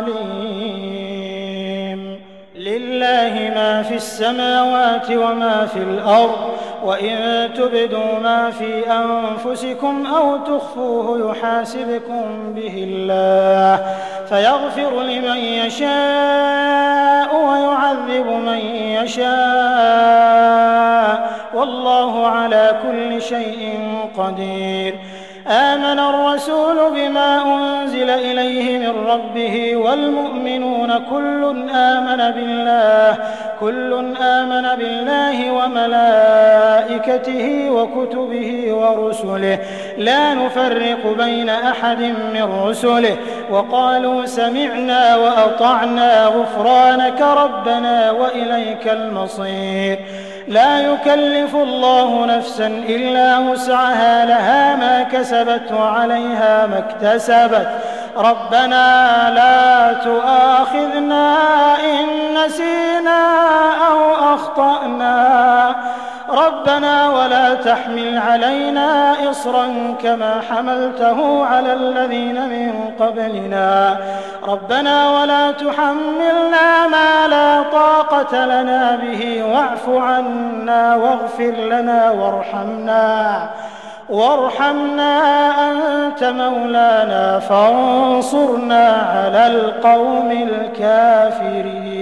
عليم. لله ما في السماوات وما في الأرض وإن تبدوا ما في أنفسكم أو تخفوه يحاسبكم به الله فيغفر لمن يشاء ويعذب من يشاء والله على كل شيء قدير. آمن الرسول بما أنزل إليه من ربه والمؤمنون كل آمن بالله كل آمن بالله وملائكته وكتبه ورسله لا نفرق بين أحد من رسله وقالوا سمعنا وأطعنا غفرانك ربنا وإليك المصير. لا يكلف الله نفسا إلا وسعها لها ما كسبت وعليها ما اكتسبت ربنا لا تؤاخذنا إن نسينا أو أخطأنا ربنا ولا تحمل علينا إصرا كما حملته على الذين من قبلنا ربنا ولا تحملنا ما لا طاقة لنا به واعف عنا واغفر لنا وارحمنا وارحمنا أنت مولانا فانصرنا على القوم الكافرين.